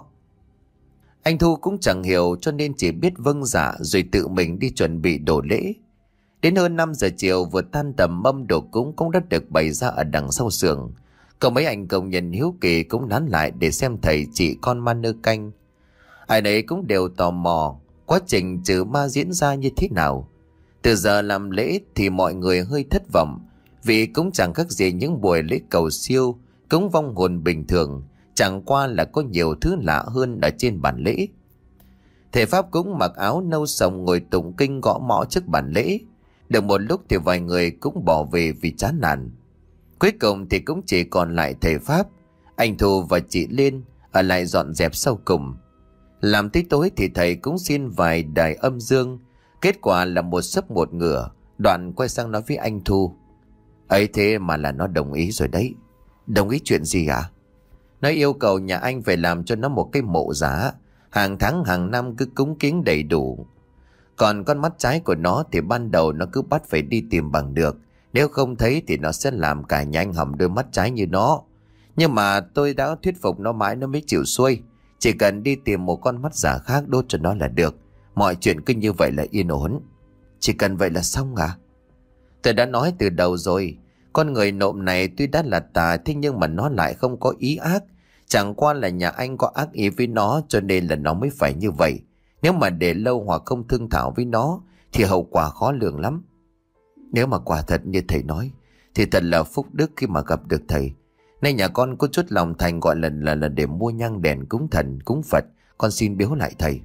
Anh Thu cũng chẳng hiểu cho nên chỉ biết vâng dạ rồi tự mình đi chuẩn bị đồ lễ. Đến hơn năm giờ chiều vừa tan tầm, mâm đồ cúng cũng đã được bày ra ở đằng sau xưởng. Còn mấy anh công nhân hiếu kỳ cũng nán lại để xem thầy chỉ con ma nơ canh. Ai nấy cũng đều tò mò quá trình trừ ma diễn ra như thế nào. Từ giờ làm lễ thì mọi người hơi thất vọng, vì cũng chẳng khác gì những buổi lễ cầu siêu, cúng vong hồn bình thường, chẳng qua là có nhiều thứ lạ hơn ở trên bàn lễ. Thầy Pháp cũng mặc áo nâu sòng ngồi tụng kinh gõ mõ trước bàn lễ. Được một lúc thì vài người cũng bỏ về vì chán nản. Cuối cùng thì cũng chỉ còn lại thầy Pháp, anh Thu và chị Liên ở lại dọn dẹp sau cùng. Làm tới tối thì thầy cũng xin vài đài âm dương. Kết quả là một sấp một ngửa. Đoạn quay sang nói với anh Thu: Ấy thế mà là nó đồng ý rồi đấy. Đồng ý chuyện gì ạ? À? Nó yêu cầu nhà anh phải làm cho nó một cái mộ giả, hàng tháng hàng năm cứ cúng kiến đầy đủ. Còn con mắt trái của nó thì ban đầu nó cứ bắt phải đi tìm bằng được. Nếu không thấy thì nó sẽ làm cả nhà anh hỏng đôi mắt trái như nó. Nhưng mà tôi đã thuyết phục nó mãi nó mới chịu xuôi. Chỉ cần đi tìm một con mắt giả khác đốt cho nó là được. Mọi chuyện cứ như vậy là yên ổn. Chỉ cần vậy là xong à? Tôi đã nói từ đầu rồi. Con người nộm này tuy đã là tà, thế nhưng mà nó lại không có ý ác. Chẳng qua là nhà anh có ác ý với nó cho nên là nó mới phải như vậy. Nếu mà để lâu hoặc không thương thảo với nó thì hậu quả khó lường lắm. Nếu mà quả thật như thầy nói thì thật là phúc đức khi mà gặp được thầy. Nay nhà con có chút lòng thành gọi là là, là để mua nhang đèn cúng thần cúng Phật, con xin biếu lại thầy.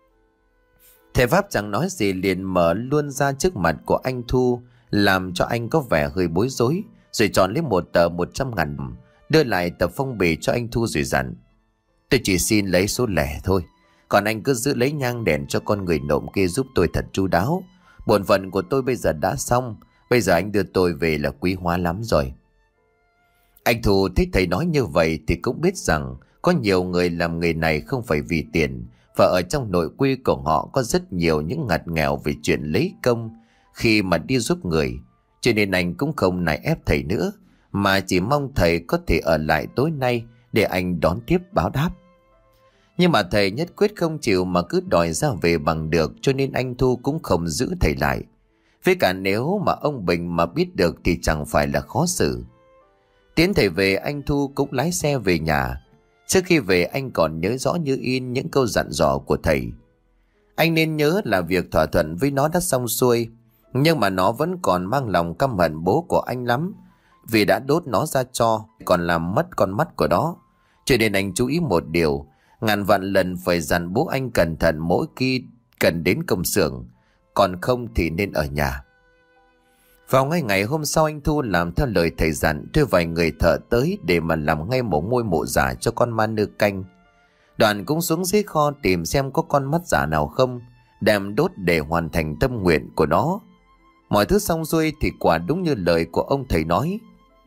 Thầy Pháp chẳng nói gì liền mở luôn ra trước mặt của anh Thu, làm cho anh có vẻ hơi bối rối, rồi chọn lấy một tờ một trăm ngàn, đưa lại tờ phong bì cho anh Thu rồi dặn: tôi chỉ xin lấy số lẻ thôi, còn anh cứ giữ lấy nhang đèn cho con người nộm kia giúp tôi thật chu đáo. Bổn phận của tôi bây giờ đã xong, bây giờ anh đưa tôi về là quý hóa lắm rồi. Anh Thu thấy thầy nói như vậy thì cũng biết rằng có nhiều người làm nghề này không phải vì tiền, và ở trong nội quy của họ có rất nhiều những ngặt nghèo về chuyện lấy công khi mà đi giúp người. Cho nên anh cũng không nài ép thầy nữa, mà chỉ mong thầy có thể ở lại tối nay để anh đón tiếp báo đáp. Nhưng mà thầy nhất quyết không chịu mà cứ đòi ra về bằng được, cho nên anh Thu cũng không giữ thầy lại. Với cả nếu mà ông Bình mà biết được thì chẳng phải là khó xử. Tiến thầy về, anh Thu cũng lái xe về nhà. Trước khi về anh còn nhớ rõ như in những câu dặn dò của thầy. Anh nên nhớ là việc thỏa thuận với nó đã xong xuôi, nhưng mà nó vẫn còn mang lòng căm hận bố của anh lắm, vì đã đốt nó ra tro, còn làm mất con mắt của nó. Cho nên anh chú ý một điều, ngàn vạn lần phải dặn bố anh cẩn thận mỗi khi cần đến công xưởng, còn không thì nên ở nhà. Vào ngay ngày hôm sau, anh Thu làm theo lời thầy dặn, thuê vài người thợ tới để mà làm ngay một ngôi mộ giả cho con ma nơ canh. Đoàn cũng xuống dưới kho tìm xem có con mắt giả nào không, đem đốt để hoàn thành tâm nguyện của nó. Mọi thứ xong xuôi thì quả đúng như lời của ông thầy nói.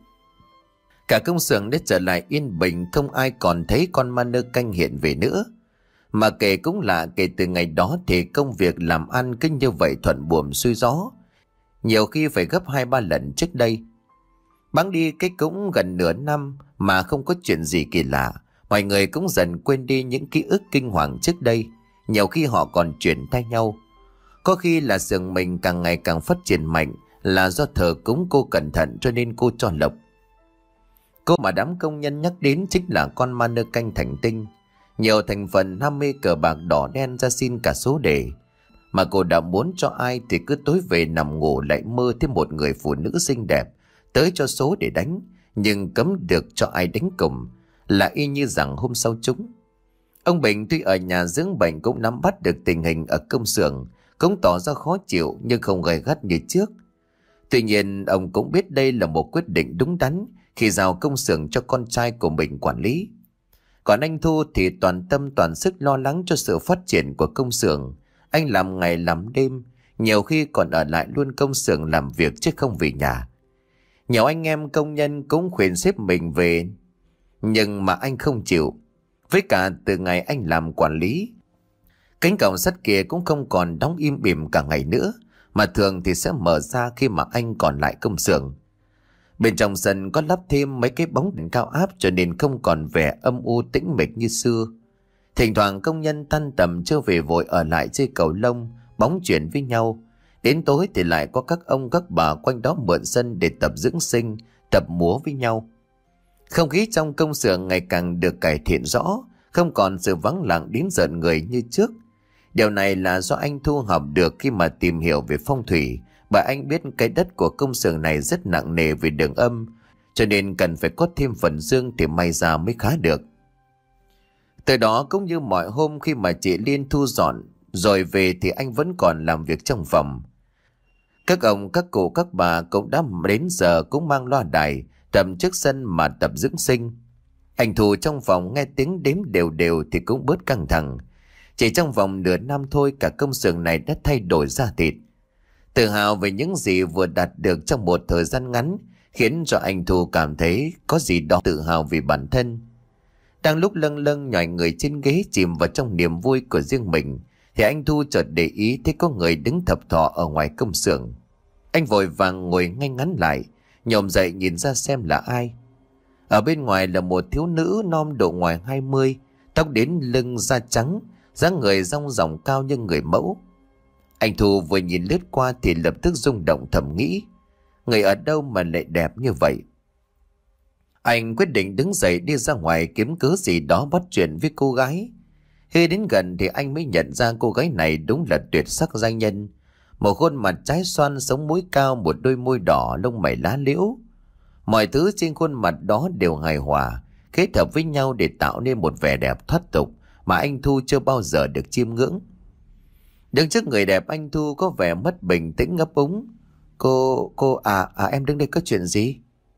Cả công xưởng đã trở lại yên bình, không ai còn thấy con ma nơ canh hiện về nữa. Mà kể cũng lạ, kể từ ngày đó thì công việc làm ăn cứ như vậy thuận buồm xuôi gió, nhiều khi phải gấp hai ba lần trước đây. Bẵng đi cái cũng gần nửa năm mà không có chuyện gì kỳ lạ. Mọi người cũng dần quên đi những ký ức kinh hoàng trước đây. Nhiều khi họ còn chuyển thay nhau. Có khi là xưởng mình càng ngày càng phát triển mạnh, là do thờ cúng cô cẩn thận cho nên cô cho lộc. Cô mà đám công nhân nhắc đến chính là con ma nơ canh thành tinh. Nhiều thành phần ham mê cờ bạc đỏ đen ra xin cả số đề. Mà cô đã muốn cho ai thì cứ tối về nằm ngủ lại mơ thấy một người phụ nữ xinh đẹp tới cho số để đánh, nhưng cấm được cho ai đánh cùng, là y như rằng hôm sau chúng. Ông Bình tuy ở nhà dưỡng bệnh cũng nắm bắt được tình hình ở công xưởng, cũng tỏ ra khó chịu nhưng không gay gắt như trước. Tuy nhiên ông cũng biết đây là một quyết định đúng đắn khi giao công xưởng cho con trai của mình quản lý. Còn anh Thu thì toàn tâm toàn sức lo lắng cho sự phát triển của công xưởng. Anh làm ngày làm đêm, nhiều khi còn ở lại luôn công xưởng làm việc chứ không về nhà. Nhiều anh em công nhân cũng khuyên xếp mình về, nhưng mà anh không chịu. Với cả từ ngày anh làm quản lý, cánh cổng sắt kia cũng không còn đóng im bìm cả ngày nữa, mà thường thì sẽ mở ra khi mà anh còn lại công xưởng. Bên trong sân có lắp thêm mấy cái bóng đèn cao áp cho nên không còn vẻ âm u tĩnh mịch như xưa. Thỉnh thoảng công nhân tan tầm chưa về vội ở lại chơi cầu lông, bóng chuyền với nhau. Đến tối thì lại có các ông các bà quanh đó mượn sân để tập dưỡng sinh, tập múa với nhau. Không khí trong công xưởng ngày càng được cải thiện rõ, không còn sự vắng lặng đến rợn người như trước. Điều này là do anh Thu học được khi mà tìm hiểu về phong thủy, bởi anh biết cái đất của công xưởng này rất nặng nề về đường âm, cho nên cần phải có thêm phần dương thì may ra mới khá được. Từ đó cũng như mọi hôm khi mà chị Liên thu dọn rồi về thì anh vẫn còn làm việc trong phòng. Các ông, các cụ, các bà cũng đã đến giờ cũng mang loa đài tầm trước sân mà tập dưỡng sinh. Anh Thu trong phòng nghe tiếng đếm đều đều thì cũng bớt căng thẳng. Chỉ trong vòng nửa năm thôi cả công xưởng này đã thay đổi da thịt. Tự hào về những gì vừa đạt được trong một thời gian ngắn khiến cho anh Thu cảm thấy có gì đó tự hào vì bản thân. Đang lúc lâng lâng nhòi người trên ghế chìm vào trong niềm vui của riêng mình thì anh Thu chợt để ý thấy có người đứng thập thò ở ngoài công xưởng. Anh vội vàng ngồi ngay ngắn lại, nhổm dậy nhìn ra xem là ai. Ở bên ngoài là một thiếu nữ non độ ngoài hai mươi, tóc đến lưng da trắng, dáng người dong dỏng cao như người mẫu. Anh Thu vừa nhìn lướt qua thì lập tức rung động thầm nghĩ, người ở đâu mà lại đẹp như vậy. Anh quyết định đứng dậy đi ra ngoài kiếm cớ gì đó bắt chuyện với cô gái. Khi đến gần thì anh mới nhận ra cô gái này đúng là tuyệt sắc giai nhân. Một khuôn mặt trái xoan, sống mũi cao, một đôi môi đỏ, lông mày lá liễu. Mọi thứ trên khuôn mặt đó đều hài hòa, kết hợp với nhau để tạo nên một vẻ đẹp thoát tục mà anh Thu chưa bao giờ được chiêm ngưỡng. Đứng trước người đẹp, anh Thu có vẻ mất bình tĩnh ngấp úng. Cô, cô, à, à em đứng đây có chuyện gì?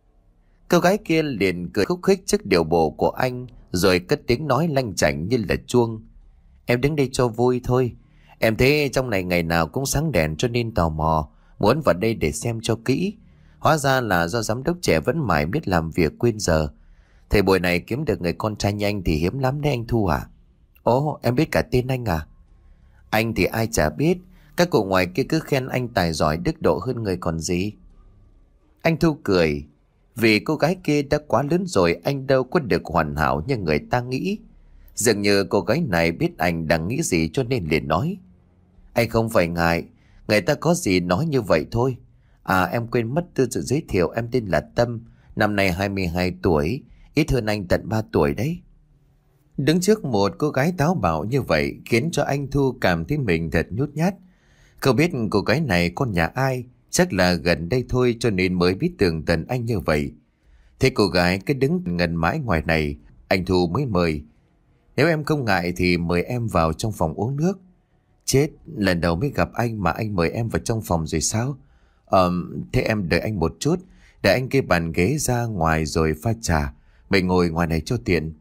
Cô gái kia liền cười khúc khích trước điệu bộ của anh, rồi cất tiếng nói lanh chảnh như là chuông. Em đứng đây cho vui thôi. Em thấy trong này ngày nào cũng sáng đèn cho nên tò mò, muốn vào đây để xem cho kỹ. Hóa ra là do giám đốc trẻ vẫn mãi biết làm việc quên giờ. Thời buổi này kiếm được người con trai nhanh thì hiếm lắm đấy anh Thu à? Ồ, em biết cả tên anh à? Anh thì ai chả biết, các cụ ngoài kia cứ khen anh tài giỏi đức độ hơn người còn gì. Anh Thu cười, vì cô gái kia đã quá lớn rồi, anh đâu có được hoàn hảo như người ta nghĩ. Dường như cô gái này biết anh đang nghĩ gì cho nên liền nói. Anh không phải ngại, người ta có gì nói như vậy thôi. À em quên mất tự giới thiệu, em tên là Tâm, năm nay hai mươi hai tuổi, ít hơn anh tận ba tuổi đấy. Đứng trước một cô gái táo bạo như vậy khiến cho anh Thu cảm thấy mình thật nhút nhát. Không biết cô gái này con nhà ai, chắc là gần đây thôi cho nên mới biết tường tận anh như vậy. Thế cô gái cứ đứng ngần mãi ngoài này, anh Thu mới mời. Nếu em không ngại thì mời em vào trong phòng uống nước. Chết, lần đầu mới gặp anh mà anh mời em vào trong phòng rồi sao? Ờ, thế em đợi anh một chút, để anh kê bàn ghế ra ngoài rồi pha trà. Mình ngồi ngoài này cho tiện.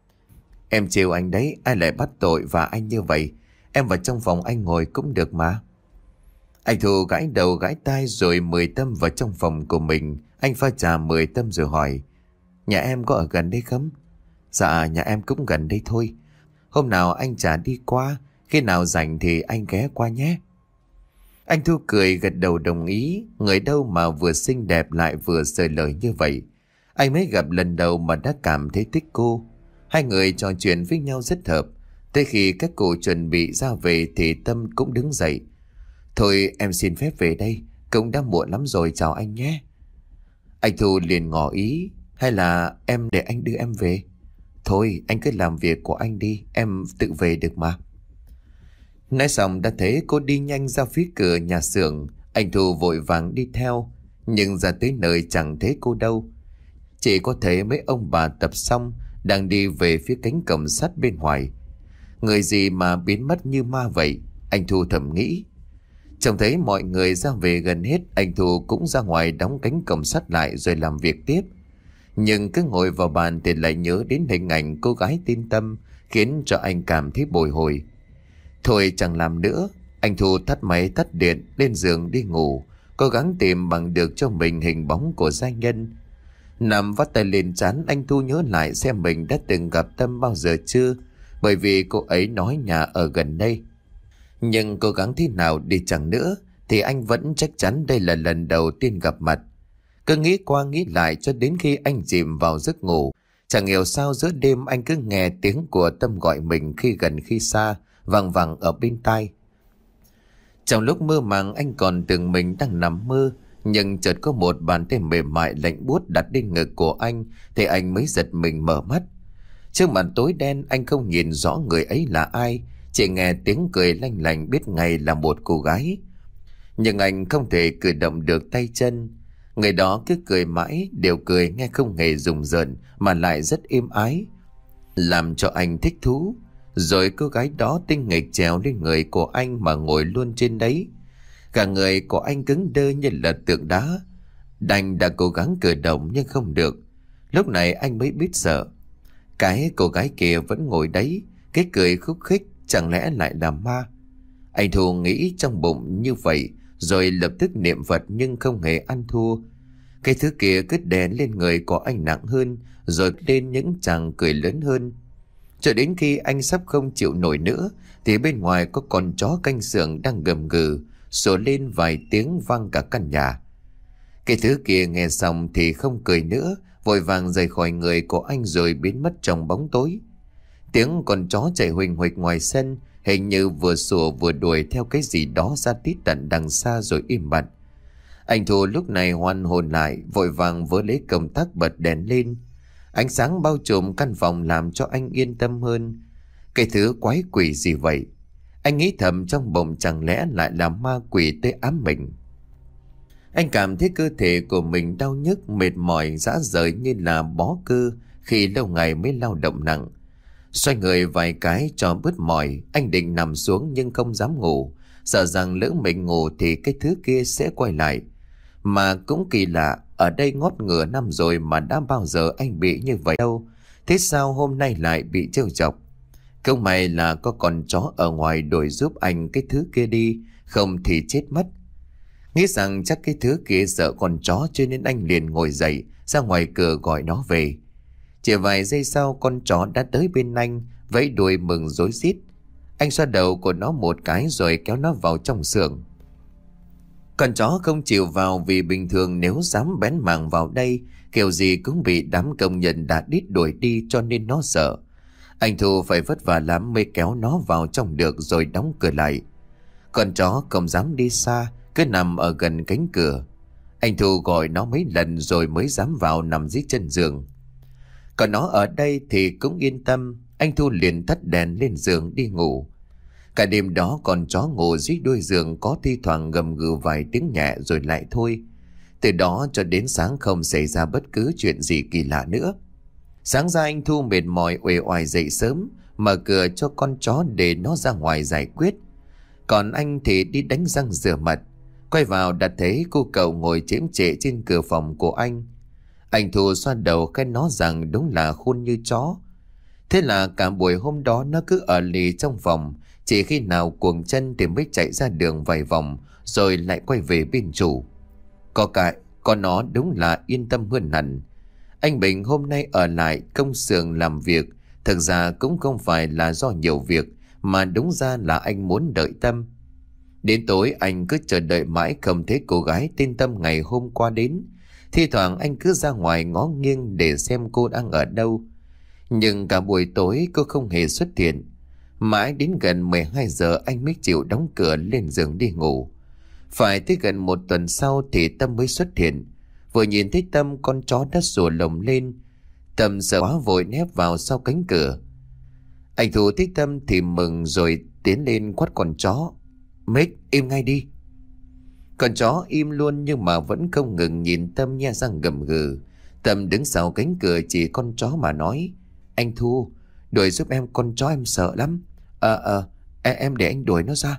Em trêu anh đấy, ai lại bắt tội và anh như vậy? Em vào trong phòng anh ngồi cũng được mà. Anh Thu gãi đầu gãi tai rồi mời Tâm vào trong phòng của mình. Anh pha trà mời Tâm rồi hỏi. Nhà em có ở gần đây không? Dạ nhà em cũng gần đây thôi. Hôm nào anh chả đi qua, khi nào rảnh thì anh ghé qua nhé. Anh Thu cười gật đầu đồng ý. Người đâu mà vừa xinh đẹp lại vừa sời lời như vậy. Anh mới gặp lần đầu mà đã cảm thấy thích cô. Hai người trò chuyện với nhau rất hợp. Tới khi các cụ chuẩn bị ra về thì Tâm cũng đứng dậy. Thôi em xin phép về đây, cũng đã muộn lắm rồi, chào anh nhé. Anh Thu liền ngỏ ý. Hay là em để anh đưa em về? Thôi anh cứ làm việc của anh đi, em tự về được mà. Nói xong đã thấy cô đi nhanh ra phía cửa nhà xưởng. Anh Thu vội vàng đi theo, nhưng ra tới nơi chẳng thấy cô đâu. Chỉ có thấy mấy ông bà tập xong đang đi về phía cánh cổng sắt bên ngoài. Người gì mà biến mất như ma vậy, anh Thu thầm nghĩ. Trông thấy mọi người ra về gần hết, anh Thu cũng ra ngoài đóng cánh cổng sắt lại rồi làm việc tiếp. Nhưng cứ ngồi vào bàn thì lại nhớ đến hình ảnh cô gái tên Tâm, khiến cho anh cảm thấy bồi hồi. Thôi chẳng làm nữa, anh Thu tắt máy tắt điện, lên giường đi ngủ, cố gắng tìm bằng được cho mình hình bóng của giai nhân. Nằm vắt tay lên trán, anh Thu nhớ lại xem mình đã từng gặp Tâm bao giờ chưa, bởi vì cô ấy nói nhà ở gần đây. Nhưng cố gắng thế nào đi chăng nữa thì anh vẫn chắc chắn đây là lần đầu tiên gặp mặt. Cứ nghĩ qua nghĩ lại cho đến khi anh chìm vào giấc ngủ. Chẳng hiểu sao giữa đêm anh cứ nghe tiếng của Tâm gọi mình khi gần khi xa, vang vẳng ở bên tai. Trong lúc mơ màng anh còn tưởng mình đang nằm mơ, nhưng chợt có một bàn tay mềm mại lạnh buốt đặt lên ngực của anh thì anh mới giật mình mở mắt. Trước mặt tối đen anh không nhìn rõ người ấy là ai, chỉ nghe tiếng cười lanh lành biết ngay là một cô gái. Nhưng anh không thể cử động được tay chân. Người đó cứ cười mãi, đều cười nghe không hề rùng rợn mà lại rất êm ái, làm cho anh thích thú. Rồi cô gái đó tinh nghịch trèo lên người của anh mà ngồi luôn trên đấy. Cả người của anh cứng đơ như là tượng đá. Đành đã cố gắng cử động nhưng không được. Lúc này anh mới biết sợ. Cái cô gái kia vẫn ngồi đấy, cái cười khúc khích, chẳng lẽ lại là ma? Anh Thu nghĩ trong bụng như vậy, rồi lập tức niệm Phật nhưng không hề ăn thua. Cái thứ kia cứ đè lên người của anh nặng hơn, rồi lên những chàng cười lớn hơn. Cho đến khi anh sắp không chịu nổi nữa, thì bên ngoài có con chó canh xưởng đang gầm gừ, sủa lên vài tiếng vang cả căn nhà. Cái thứ kia nghe xong thì không cười nữa, vội vàng rời khỏi người của anh rồi biến mất trong bóng tối. Tiếng con chó chạy huỳnh huỳnh ngoài sân, hình như vừa sủa vừa đuổi theo cái gì đó ra tít tận đằng xa rồi im bặt. Anh Thu lúc này hoàn hồn lại, vội vàng vớ lấy công tắc bật đèn lên. Ánh sáng bao trùm căn phòng làm cho anh yên tâm hơn. Cái thứ quái quỷ gì vậy? Anh nghĩ thầm trong bụng, chẳng lẽ lại là ma quỷ tới ám mình. Anh cảm thấy cơ thể của mình đau nhức, mệt mỏi, rã rời như là bó cơ khi lâu ngày mới lao động nặng. Xoay người vài cái cho bớt mỏi, anh định nằm xuống nhưng không dám ngủ, sợ rằng lỡ mình ngủ thì cái thứ kia sẽ quay lại. Mà cũng kỳ lạ, ở đây ngót ngửa năm rồi mà đã bao giờ anh bị như vậy đâu. Thế sao hôm nay lại bị trêu chọc? Không may là có con chó ở ngoài đuổi giúp anh cái thứ kia đi, không thì chết mất. Nghĩ rằng chắc cái thứ kia sợ con chó cho nên anh liền ngồi dậy ra ngoài cửa gọi nó về. Chỉ vài giây sau con chó đã tới bên anh, vẫy đuôi mừng rối rít. Anh xoa đầu của nó một cái rồi kéo nó vào trong xưởng. Con chó không chịu vào vì bình thường nếu dám bén mảng vào đây, kiểu gì cũng bị đám công nhân đã đít đuổi đi cho nên nó sợ. Anh Thu phải vất vả lắm mới kéo nó vào trong được rồi đóng cửa lại. Con chó không dám đi xa, cứ nằm ở gần cánh cửa. Anh Thu gọi nó mấy lần rồi mới dám vào nằm dưới chân giường. Còn nó ở đây thì cũng yên tâm, anh Thu liền tắt đèn lên giường đi ngủ. Cả đêm đó con chó ngủ dưới đuôi giường, có thi thoảng gầm gừ vài tiếng nhẹ rồi lại thôi. Từ đó cho đến sáng không xảy ra bất cứ chuyện gì kỳ lạ nữa. Sáng ra anh Thu mệt mỏi uể oải dậy sớm, mở cửa cho con chó để nó ra ngoài giải quyết. Còn anh thì đi đánh răng rửa mặt. Quay vào đã thấy cô cậu ngồi chễm chệ trên cửa phòng của anh. Anh Thu xoa đầu khen nó rằng đúng là khôn như chó. Thế là cả buổi hôm đó nó cứ ở lì trong phòng, chỉ khi nào cuồng chân thì mới chạy ra đường vài vòng rồi lại quay về bên chủ. Có cái con nó đúng là yên tâm hơn hẳn. Anh Bình hôm nay ở lại công xưởng làm việc, thực ra cũng không phải là do nhiều việc, mà đúng ra là anh muốn đợi Tâm. Đến tối anh cứ chờ đợi mãi không thấy cô gái tên Tâm ngày hôm qua đến. Thi thoảng anh cứ ra ngoài ngó nghiêng để xem cô đang ở đâu. Nhưng cả buổi tối cô không hề xuất hiện. Mãi đến gần mười hai giờ anh mới chịu đóng cửa lên giường đi ngủ. Phải tới gần một tuần sau thì Tâm mới xuất hiện. Vừa nhìn thấy Tâm, con chó đã sủa lồng lên. Tâm sợ quá vội nép vào sau cánh cửa. Anh Thu thấy Tâm thì mừng rồi tiến lên quát con chó: "Mick, im ngay đi!" Con chó im luôn nhưng mà vẫn không ngừng nhìn Tâm nhe răng gầm gừ. Tâm đứng sau cánh cửa chỉ con chó mà nói: "Anh Thu, đuổi giúp em, con chó em sợ lắm." Ờ ờ em, em để anh đuổi nó ra."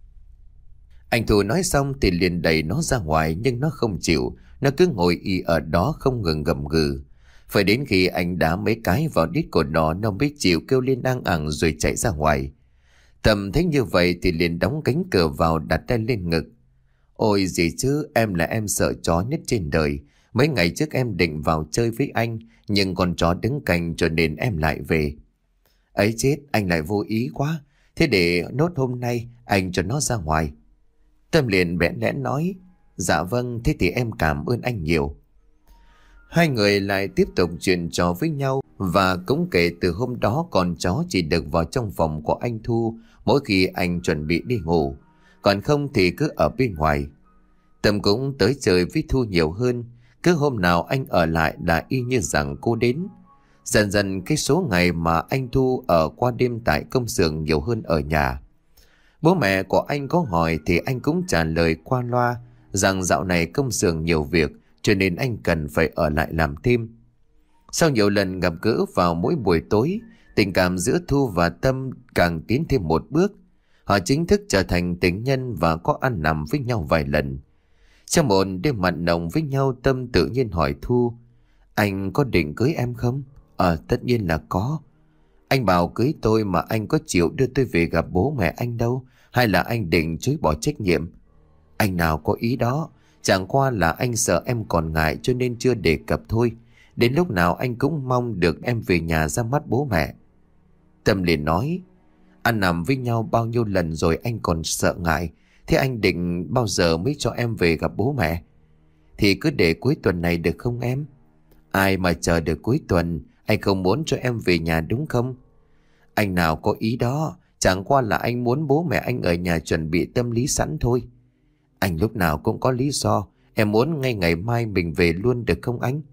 Anh Thu nói xong thì liền đẩy nó ra ngoài, nhưng nó không chịu. Nó cứ ngồi y ở đó không ngừng gầm gừ. Phải đến khi anh đá mấy cái vào đít của nó, nó mới chịu kêu lên ang ẳng rồi chạy ra ngoài. Tâm thấy như vậy thì liền đóng cánh cửa vào, đặt tay lên ngực. "Ôi gì chứ, em là em sợ chó nhất trên đời. Mấy ngày trước em định vào chơi với anh, nhưng con chó đứng cạnh cho nên em lại về." "Ấy chết, anh lại vô ý quá. Thế để nốt hôm nay anh cho nó ra ngoài." Tâm liền bẽn lẽn nói: "Dạ vâng, thế thì em cảm ơn anh nhiều." Hai người lại tiếp tục chuyện trò với nhau. Và cũng kể từ hôm đó con chó chỉ được vào trong phòng của anh Thu mỗi khi anh chuẩn bị đi ngủ, còn không thì cứ ở bên ngoài. Tâm cũng tới chơi với Thu nhiều hơn. Cứ hôm nào anh ở lại là y như rằng cô đến. Dần dần cái số ngày mà anh Thu ở qua đêm tại công xưởng nhiều hơn ở nhà. Bố mẹ của anh có hỏi thì anh cũng trả lời qua loa rằng dạo này công xưởng nhiều việc cho nên anh cần phải ở lại làm thêm. Sau nhiều lần gặp gỡ vào mỗi buổi tối, tình cảm giữa Thu và Tâm càng tiến thêm một bước. Họ chính thức trở thành tình nhân và có ăn nằm với nhau vài lần. Trong một đêm mặn nồng với nhau, Tâm tự nhiên hỏi Thu: "Anh có định cưới em không?" "Ờ, tất nhiên là có." "Anh bảo cưới tôi mà anh có chịu đưa tôi về gặp bố mẹ anh đâu, hay là anh định chối bỏ trách nhiệm?" "Anh nào có ý đó, chẳng qua là anh sợ em còn ngại cho nên chưa đề cập thôi. Đến lúc nào anh cũng mong được em về nhà ra mắt bố mẹ." Tâm liền nói: "Ăn nằm với nhau bao nhiêu lần rồi anh còn sợ ngại. Thế anh định bao giờ mới cho em về gặp bố mẹ?" "Thì cứ để cuối tuần này được không em?" "Ai mà chờ được cuối tuần, anh không muốn cho em về nhà đúng không?" "Anh nào có ý đó, chẳng qua là anh muốn bố mẹ anh ở nhà chuẩn bị tâm lý sẵn thôi." "Anh lúc nào cũng có lý do, em muốn ngay ngày mai mình về luôn được không anh?"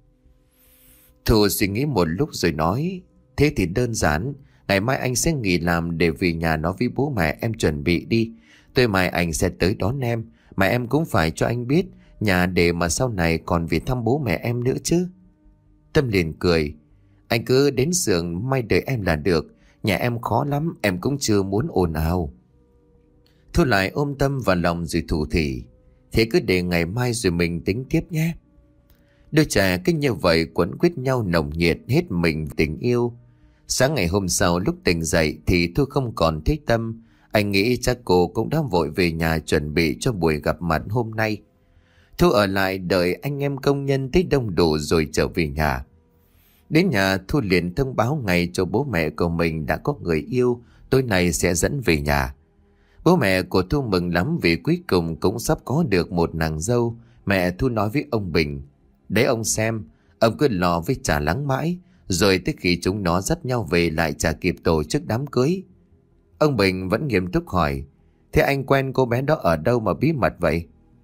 Thu suy nghĩ một lúc rồi nói: "Thế thì đơn giản, ngày mai anh sẽ nghỉ làm để về nhà nói với bố mẹ em chuẩn bị đi. Tối mai anh sẽ tới đón em, mà em cũng phải cho anh biết nhà để mà sau này còn về thăm bố mẹ em nữa chứ. Tâm liền cười. Anh cứ đến giường may đợi em là được. Nhà em khó lắm, em cũng chưa muốn ồn ào. Thu lại ôm Tâm vào lòng rồi thủ thỉ. Thế cứ để ngày mai rồi mình tính tiếp nhé. Đôi trẻ cứ như vậy quấn quýt nhau nồng nhiệt hết mình tình yêu. Sáng ngày hôm sau lúc tỉnh dậy thì Thu không còn thấy Tâm. Anh nghĩ chắc cô cũng đã vội về nhà chuẩn bị cho buổi gặp mặt hôm nay. Thu ở lại đợi anh em công nhân tới đông đủ rồi trở về nhà. Đến nhà Thu liền thông báo ngay cho bố mẹ của mình đã có người yêu, tối nay sẽ dẫn về nhà. Bố mẹ của Thu mừng lắm vì cuối cùng cũng sắp có được một nàng dâu. Mẹ Thu nói với ông Bình, đấy ông xem, ông cứ lo với chả lắng mãi, rồi tới khi chúng nó dắt nhau về lại chả kịp tổ chức đám cưới. Ông Bình vẫn nghiêm túc hỏi, thế anh quen cô bé đó ở đâu mà bí mật vậy?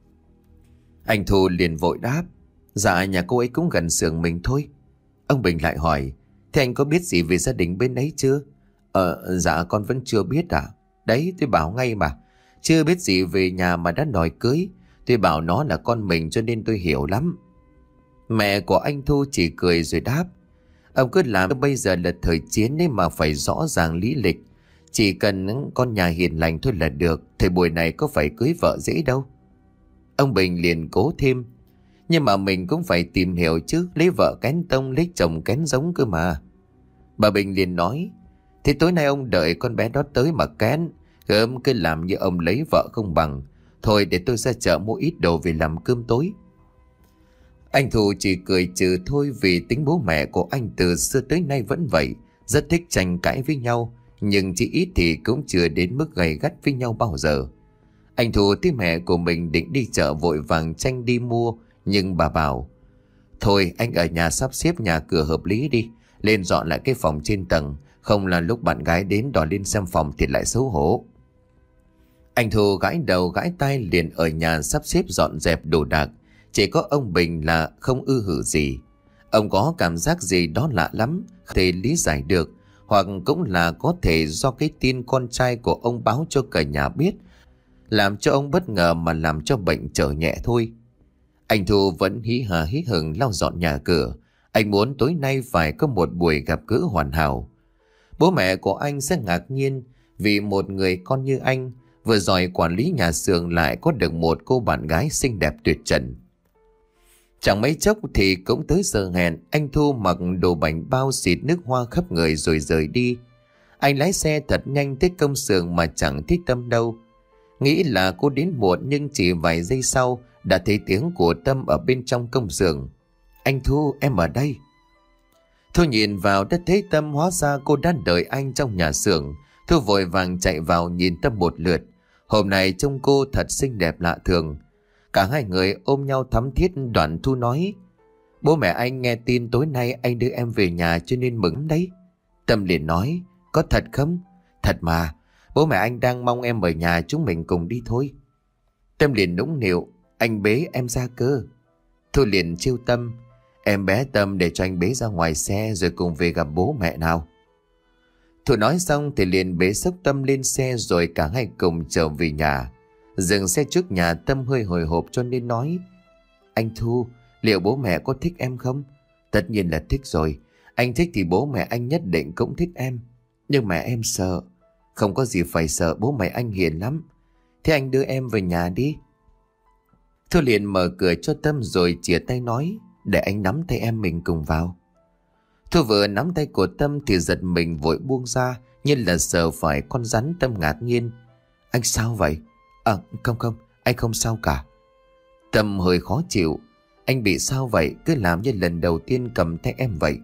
Anh Thu liền vội đáp, dạ nhà cô ấy cũng gần xưởng mình thôi. Ông Bình lại hỏi, thế anh có biết gì về gia đình bên ấy chưa? Ờ dạ con vẫn chưa biết à. Đấy tôi bảo ngay mà, chưa biết gì về nhà mà đã đòi cưới. Tôi bảo nó là con mình cho nên tôi hiểu lắm. Mẹ của anh Thu chỉ cười rồi đáp, ông cứ làm bây giờ là thời chiến nên mà phải rõ ràng lý lịch. Chỉ cần con nhà hiền lành thôi là được. Thời buổi này có phải cưới vợ dễ đâu. Ông Bình liền cố thêm, nhưng mà mình cũng phải tìm hiểu chứ, lấy vợ kén tông lấy chồng kén giống cơ mà. Bà Bình liền nói, thế tối nay ông đợi con bé đó tới mà kén, gớm cứ làm như ông lấy vợ không bằng. Thôi để tôi ra chợ mua ít đồ về làm cơm tối. Anh Thu chỉ cười trừ thôi vì tính bố mẹ của anh từ xưa tới nay vẫn vậy, rất thích tranh cãi với nhau, nhưng chỉ ít thì cũng chưa đến mức gay gắt với nhau bao giờ. Anh Thu thấy mẹ của mình định đi chợ vội vàng tranh đi mua, nhưng bà bảo, thôi anh ở nhà sắp xếp nhà cửa hợp lý đi, lên dọn lại cái phòng trên tầng, không là lúc bạn gái đến đòi lên xem phòng thì lại xấu hổ. Anh Thu gãi đầu gãi tai liền ở nhà sắp xếp dọn dẹp đồ đạc. Chỉ có ông Bình là không ư hử gì. Ông có cảm giác gì đó lạ lắm, không thể lý giải được. Hoặc cũng là có thể do cái tin con trai của ông báo cho cả nhà biết, làm cho ông bất ngờ mà làm cho bệnh trở nhẹ thôi. Anh Thu vẫn hí hả hí hửng lau dọn nhà cửa. Anh muốn tối nay phải có một buổi gặp gỡ hoàn hảo. Bố mẹ của anh sẽ ngạc nhiên vì một người con như anh vừa giỏi quản lý nhà xưởng lại có được một cô bạn gái xinh đẹp tuyệt trần. Chẳng mấy chốc thì cũng tới giờ hẹn. Anh Thu mặc đồ bảnh bao xịt nước hoa khắp người rồi rời đi. Anh lái xe thật nhanh tới công xưởng mà chẳng thích Tâm đâu. Nghĩ là cô đến muộn nhưng chỉ vài giây sau đã thấy tiếng của Tâm ở bên trong công xưởng. Anh Thu, em ở đây. Thu nhìn vào đã thấy Tâm, hóa ra cô đã đợi anh trong nhà xưởng. Thu vội vàng chạy vào nhìn Tâm một lượt. Hôm nay trông cô thật xinh đẹp lạ thường. Cả hai người ôm nhau thắm thiết. Đoạn Thu nói, bố mẹ anh nghe tin tối nay anh đưa em về nhà cho nên mừng đấy. Tâm liền nói, có thật không? Thật mà, bố mẹ anh đang mong em ở nhà, chúng mình cùng đi thôi. Tâm liền nũng nịu, anh bế em ra cơ. Thu liền trêu Tâm, em bé Tâm để cho anh bế ra ngoài xe rồi cùng về gặp bố mẹ nào. Thu nói xong thì liền bế xốc Tâm lên xe rồi cả hai cùng trở về nhà. Dừng xe trước nhà, Tâm hơi hồi hộp cho nên nói, anh Thu, liệu bố mẹ có thích em không? Tất nhiên là thích rồi. Anh thích thì bố mẹ anh nhất định cũng thích em. Nhưng mà em sợ. Không có gì phải sợ, bố mẹ anh hiền lắm. Thế anh đưa em về nhà đi. Thu liền mở cửa cho Tâm rồi chìa tay nói, để anh nắm tay em mình cùng vào. Thu vừa nắm tay của Tâm thì giật mình vội buông ra, như là sợ phải con rắn. Tâm ngạc nhiên, anh sao vậy? À không không, anh không sao cả. Tâm hơi khó chịu, anh bị sao vậy? Cứ làm như lần đầu tiên cầm tay em vậy.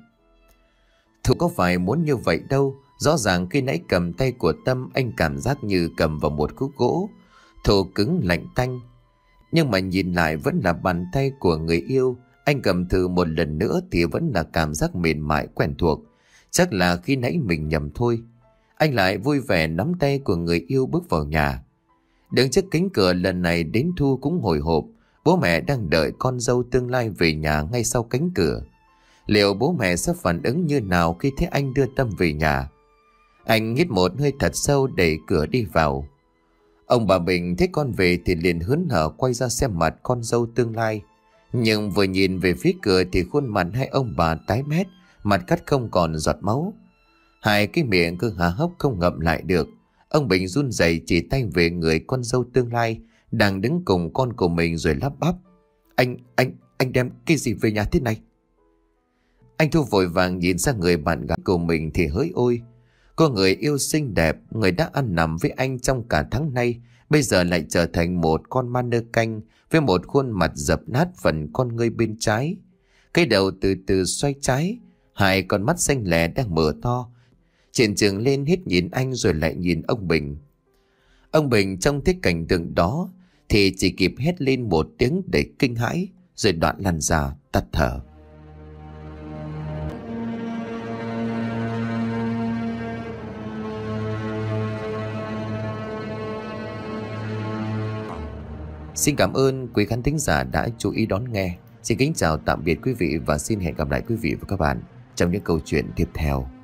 Thu có phải muốn như vậy đâu. Rõ ràng khi nãy cầm tay của Tâm, anh cảm giác như cầm vào một khúc gỗ thô cứng lạnh tanh. Nhưng mà nhìn lại vẫn là bàn tay của người yêu. Anh cầm thử một lần nữa thì vẫn là cảm giác mềm mại quen thuộc. Chắc là khi nãy mình nhầm thôi. Anh lại vui vẻ nắm tay của người yêu bước vào nhà. Đứng trước cánh cửa lần này đến Thu cũng hồi hộp. Bố mẹ đang đợi con dâu tương lai về nhà ngay sau cánh cửa. Liệu bố mẹ sẽ phản ứng như nào khi thấy anh đưa Tâm về nhà? Anh hít một hơi thật sâu đẩy cửa đi vào. Ông bà Bình thấy con về thì liền hớn hở quay ra xem mặt con dâu tương lai. Nhưng vừa nhìn về phía cửa thì khuôn mặt hai ông bà tái mét, mặt cắt không còn giọt máu. Hai cái miệng cứ há hốc không ngậm lại được. Ông Bình run rẩy chỉ tay về người con dâu tương lai đang đứng cùng con của mình rồi lắp bắp: Anh, anh, anh đem cái gì về nhà thế này? Anh Thu vội vàng nhìn sang người bạn gái của mình thì hỡi ôi. Cô người yêu xinh đẹp, người đã ăn nằm với anh trong cả tháng nay, bây giờ lại trở thành một con ma nơ canh với một khuôn mặt dập nát phần con ngươi bên trái. Cái đầu từ từ xoay trái, hai con mắt xanh lè đang mở to. Triển Trường lên hết nhìn anh rồi lại nhìn ông Bình. Ông Bình trong thấy cảnh tượng đó thì chỉ kịp hét lên một tiếng đầy kinh hãi rồi đoạn lăn ra tắt thở. Xin cảm ơn quý khán thính giả đã chú ý đón nghe. Xin kính chào tạm biệt quý vị và xin hẹn gặp lại quý vị và các bạn trong những câu chuyện tiếp theo.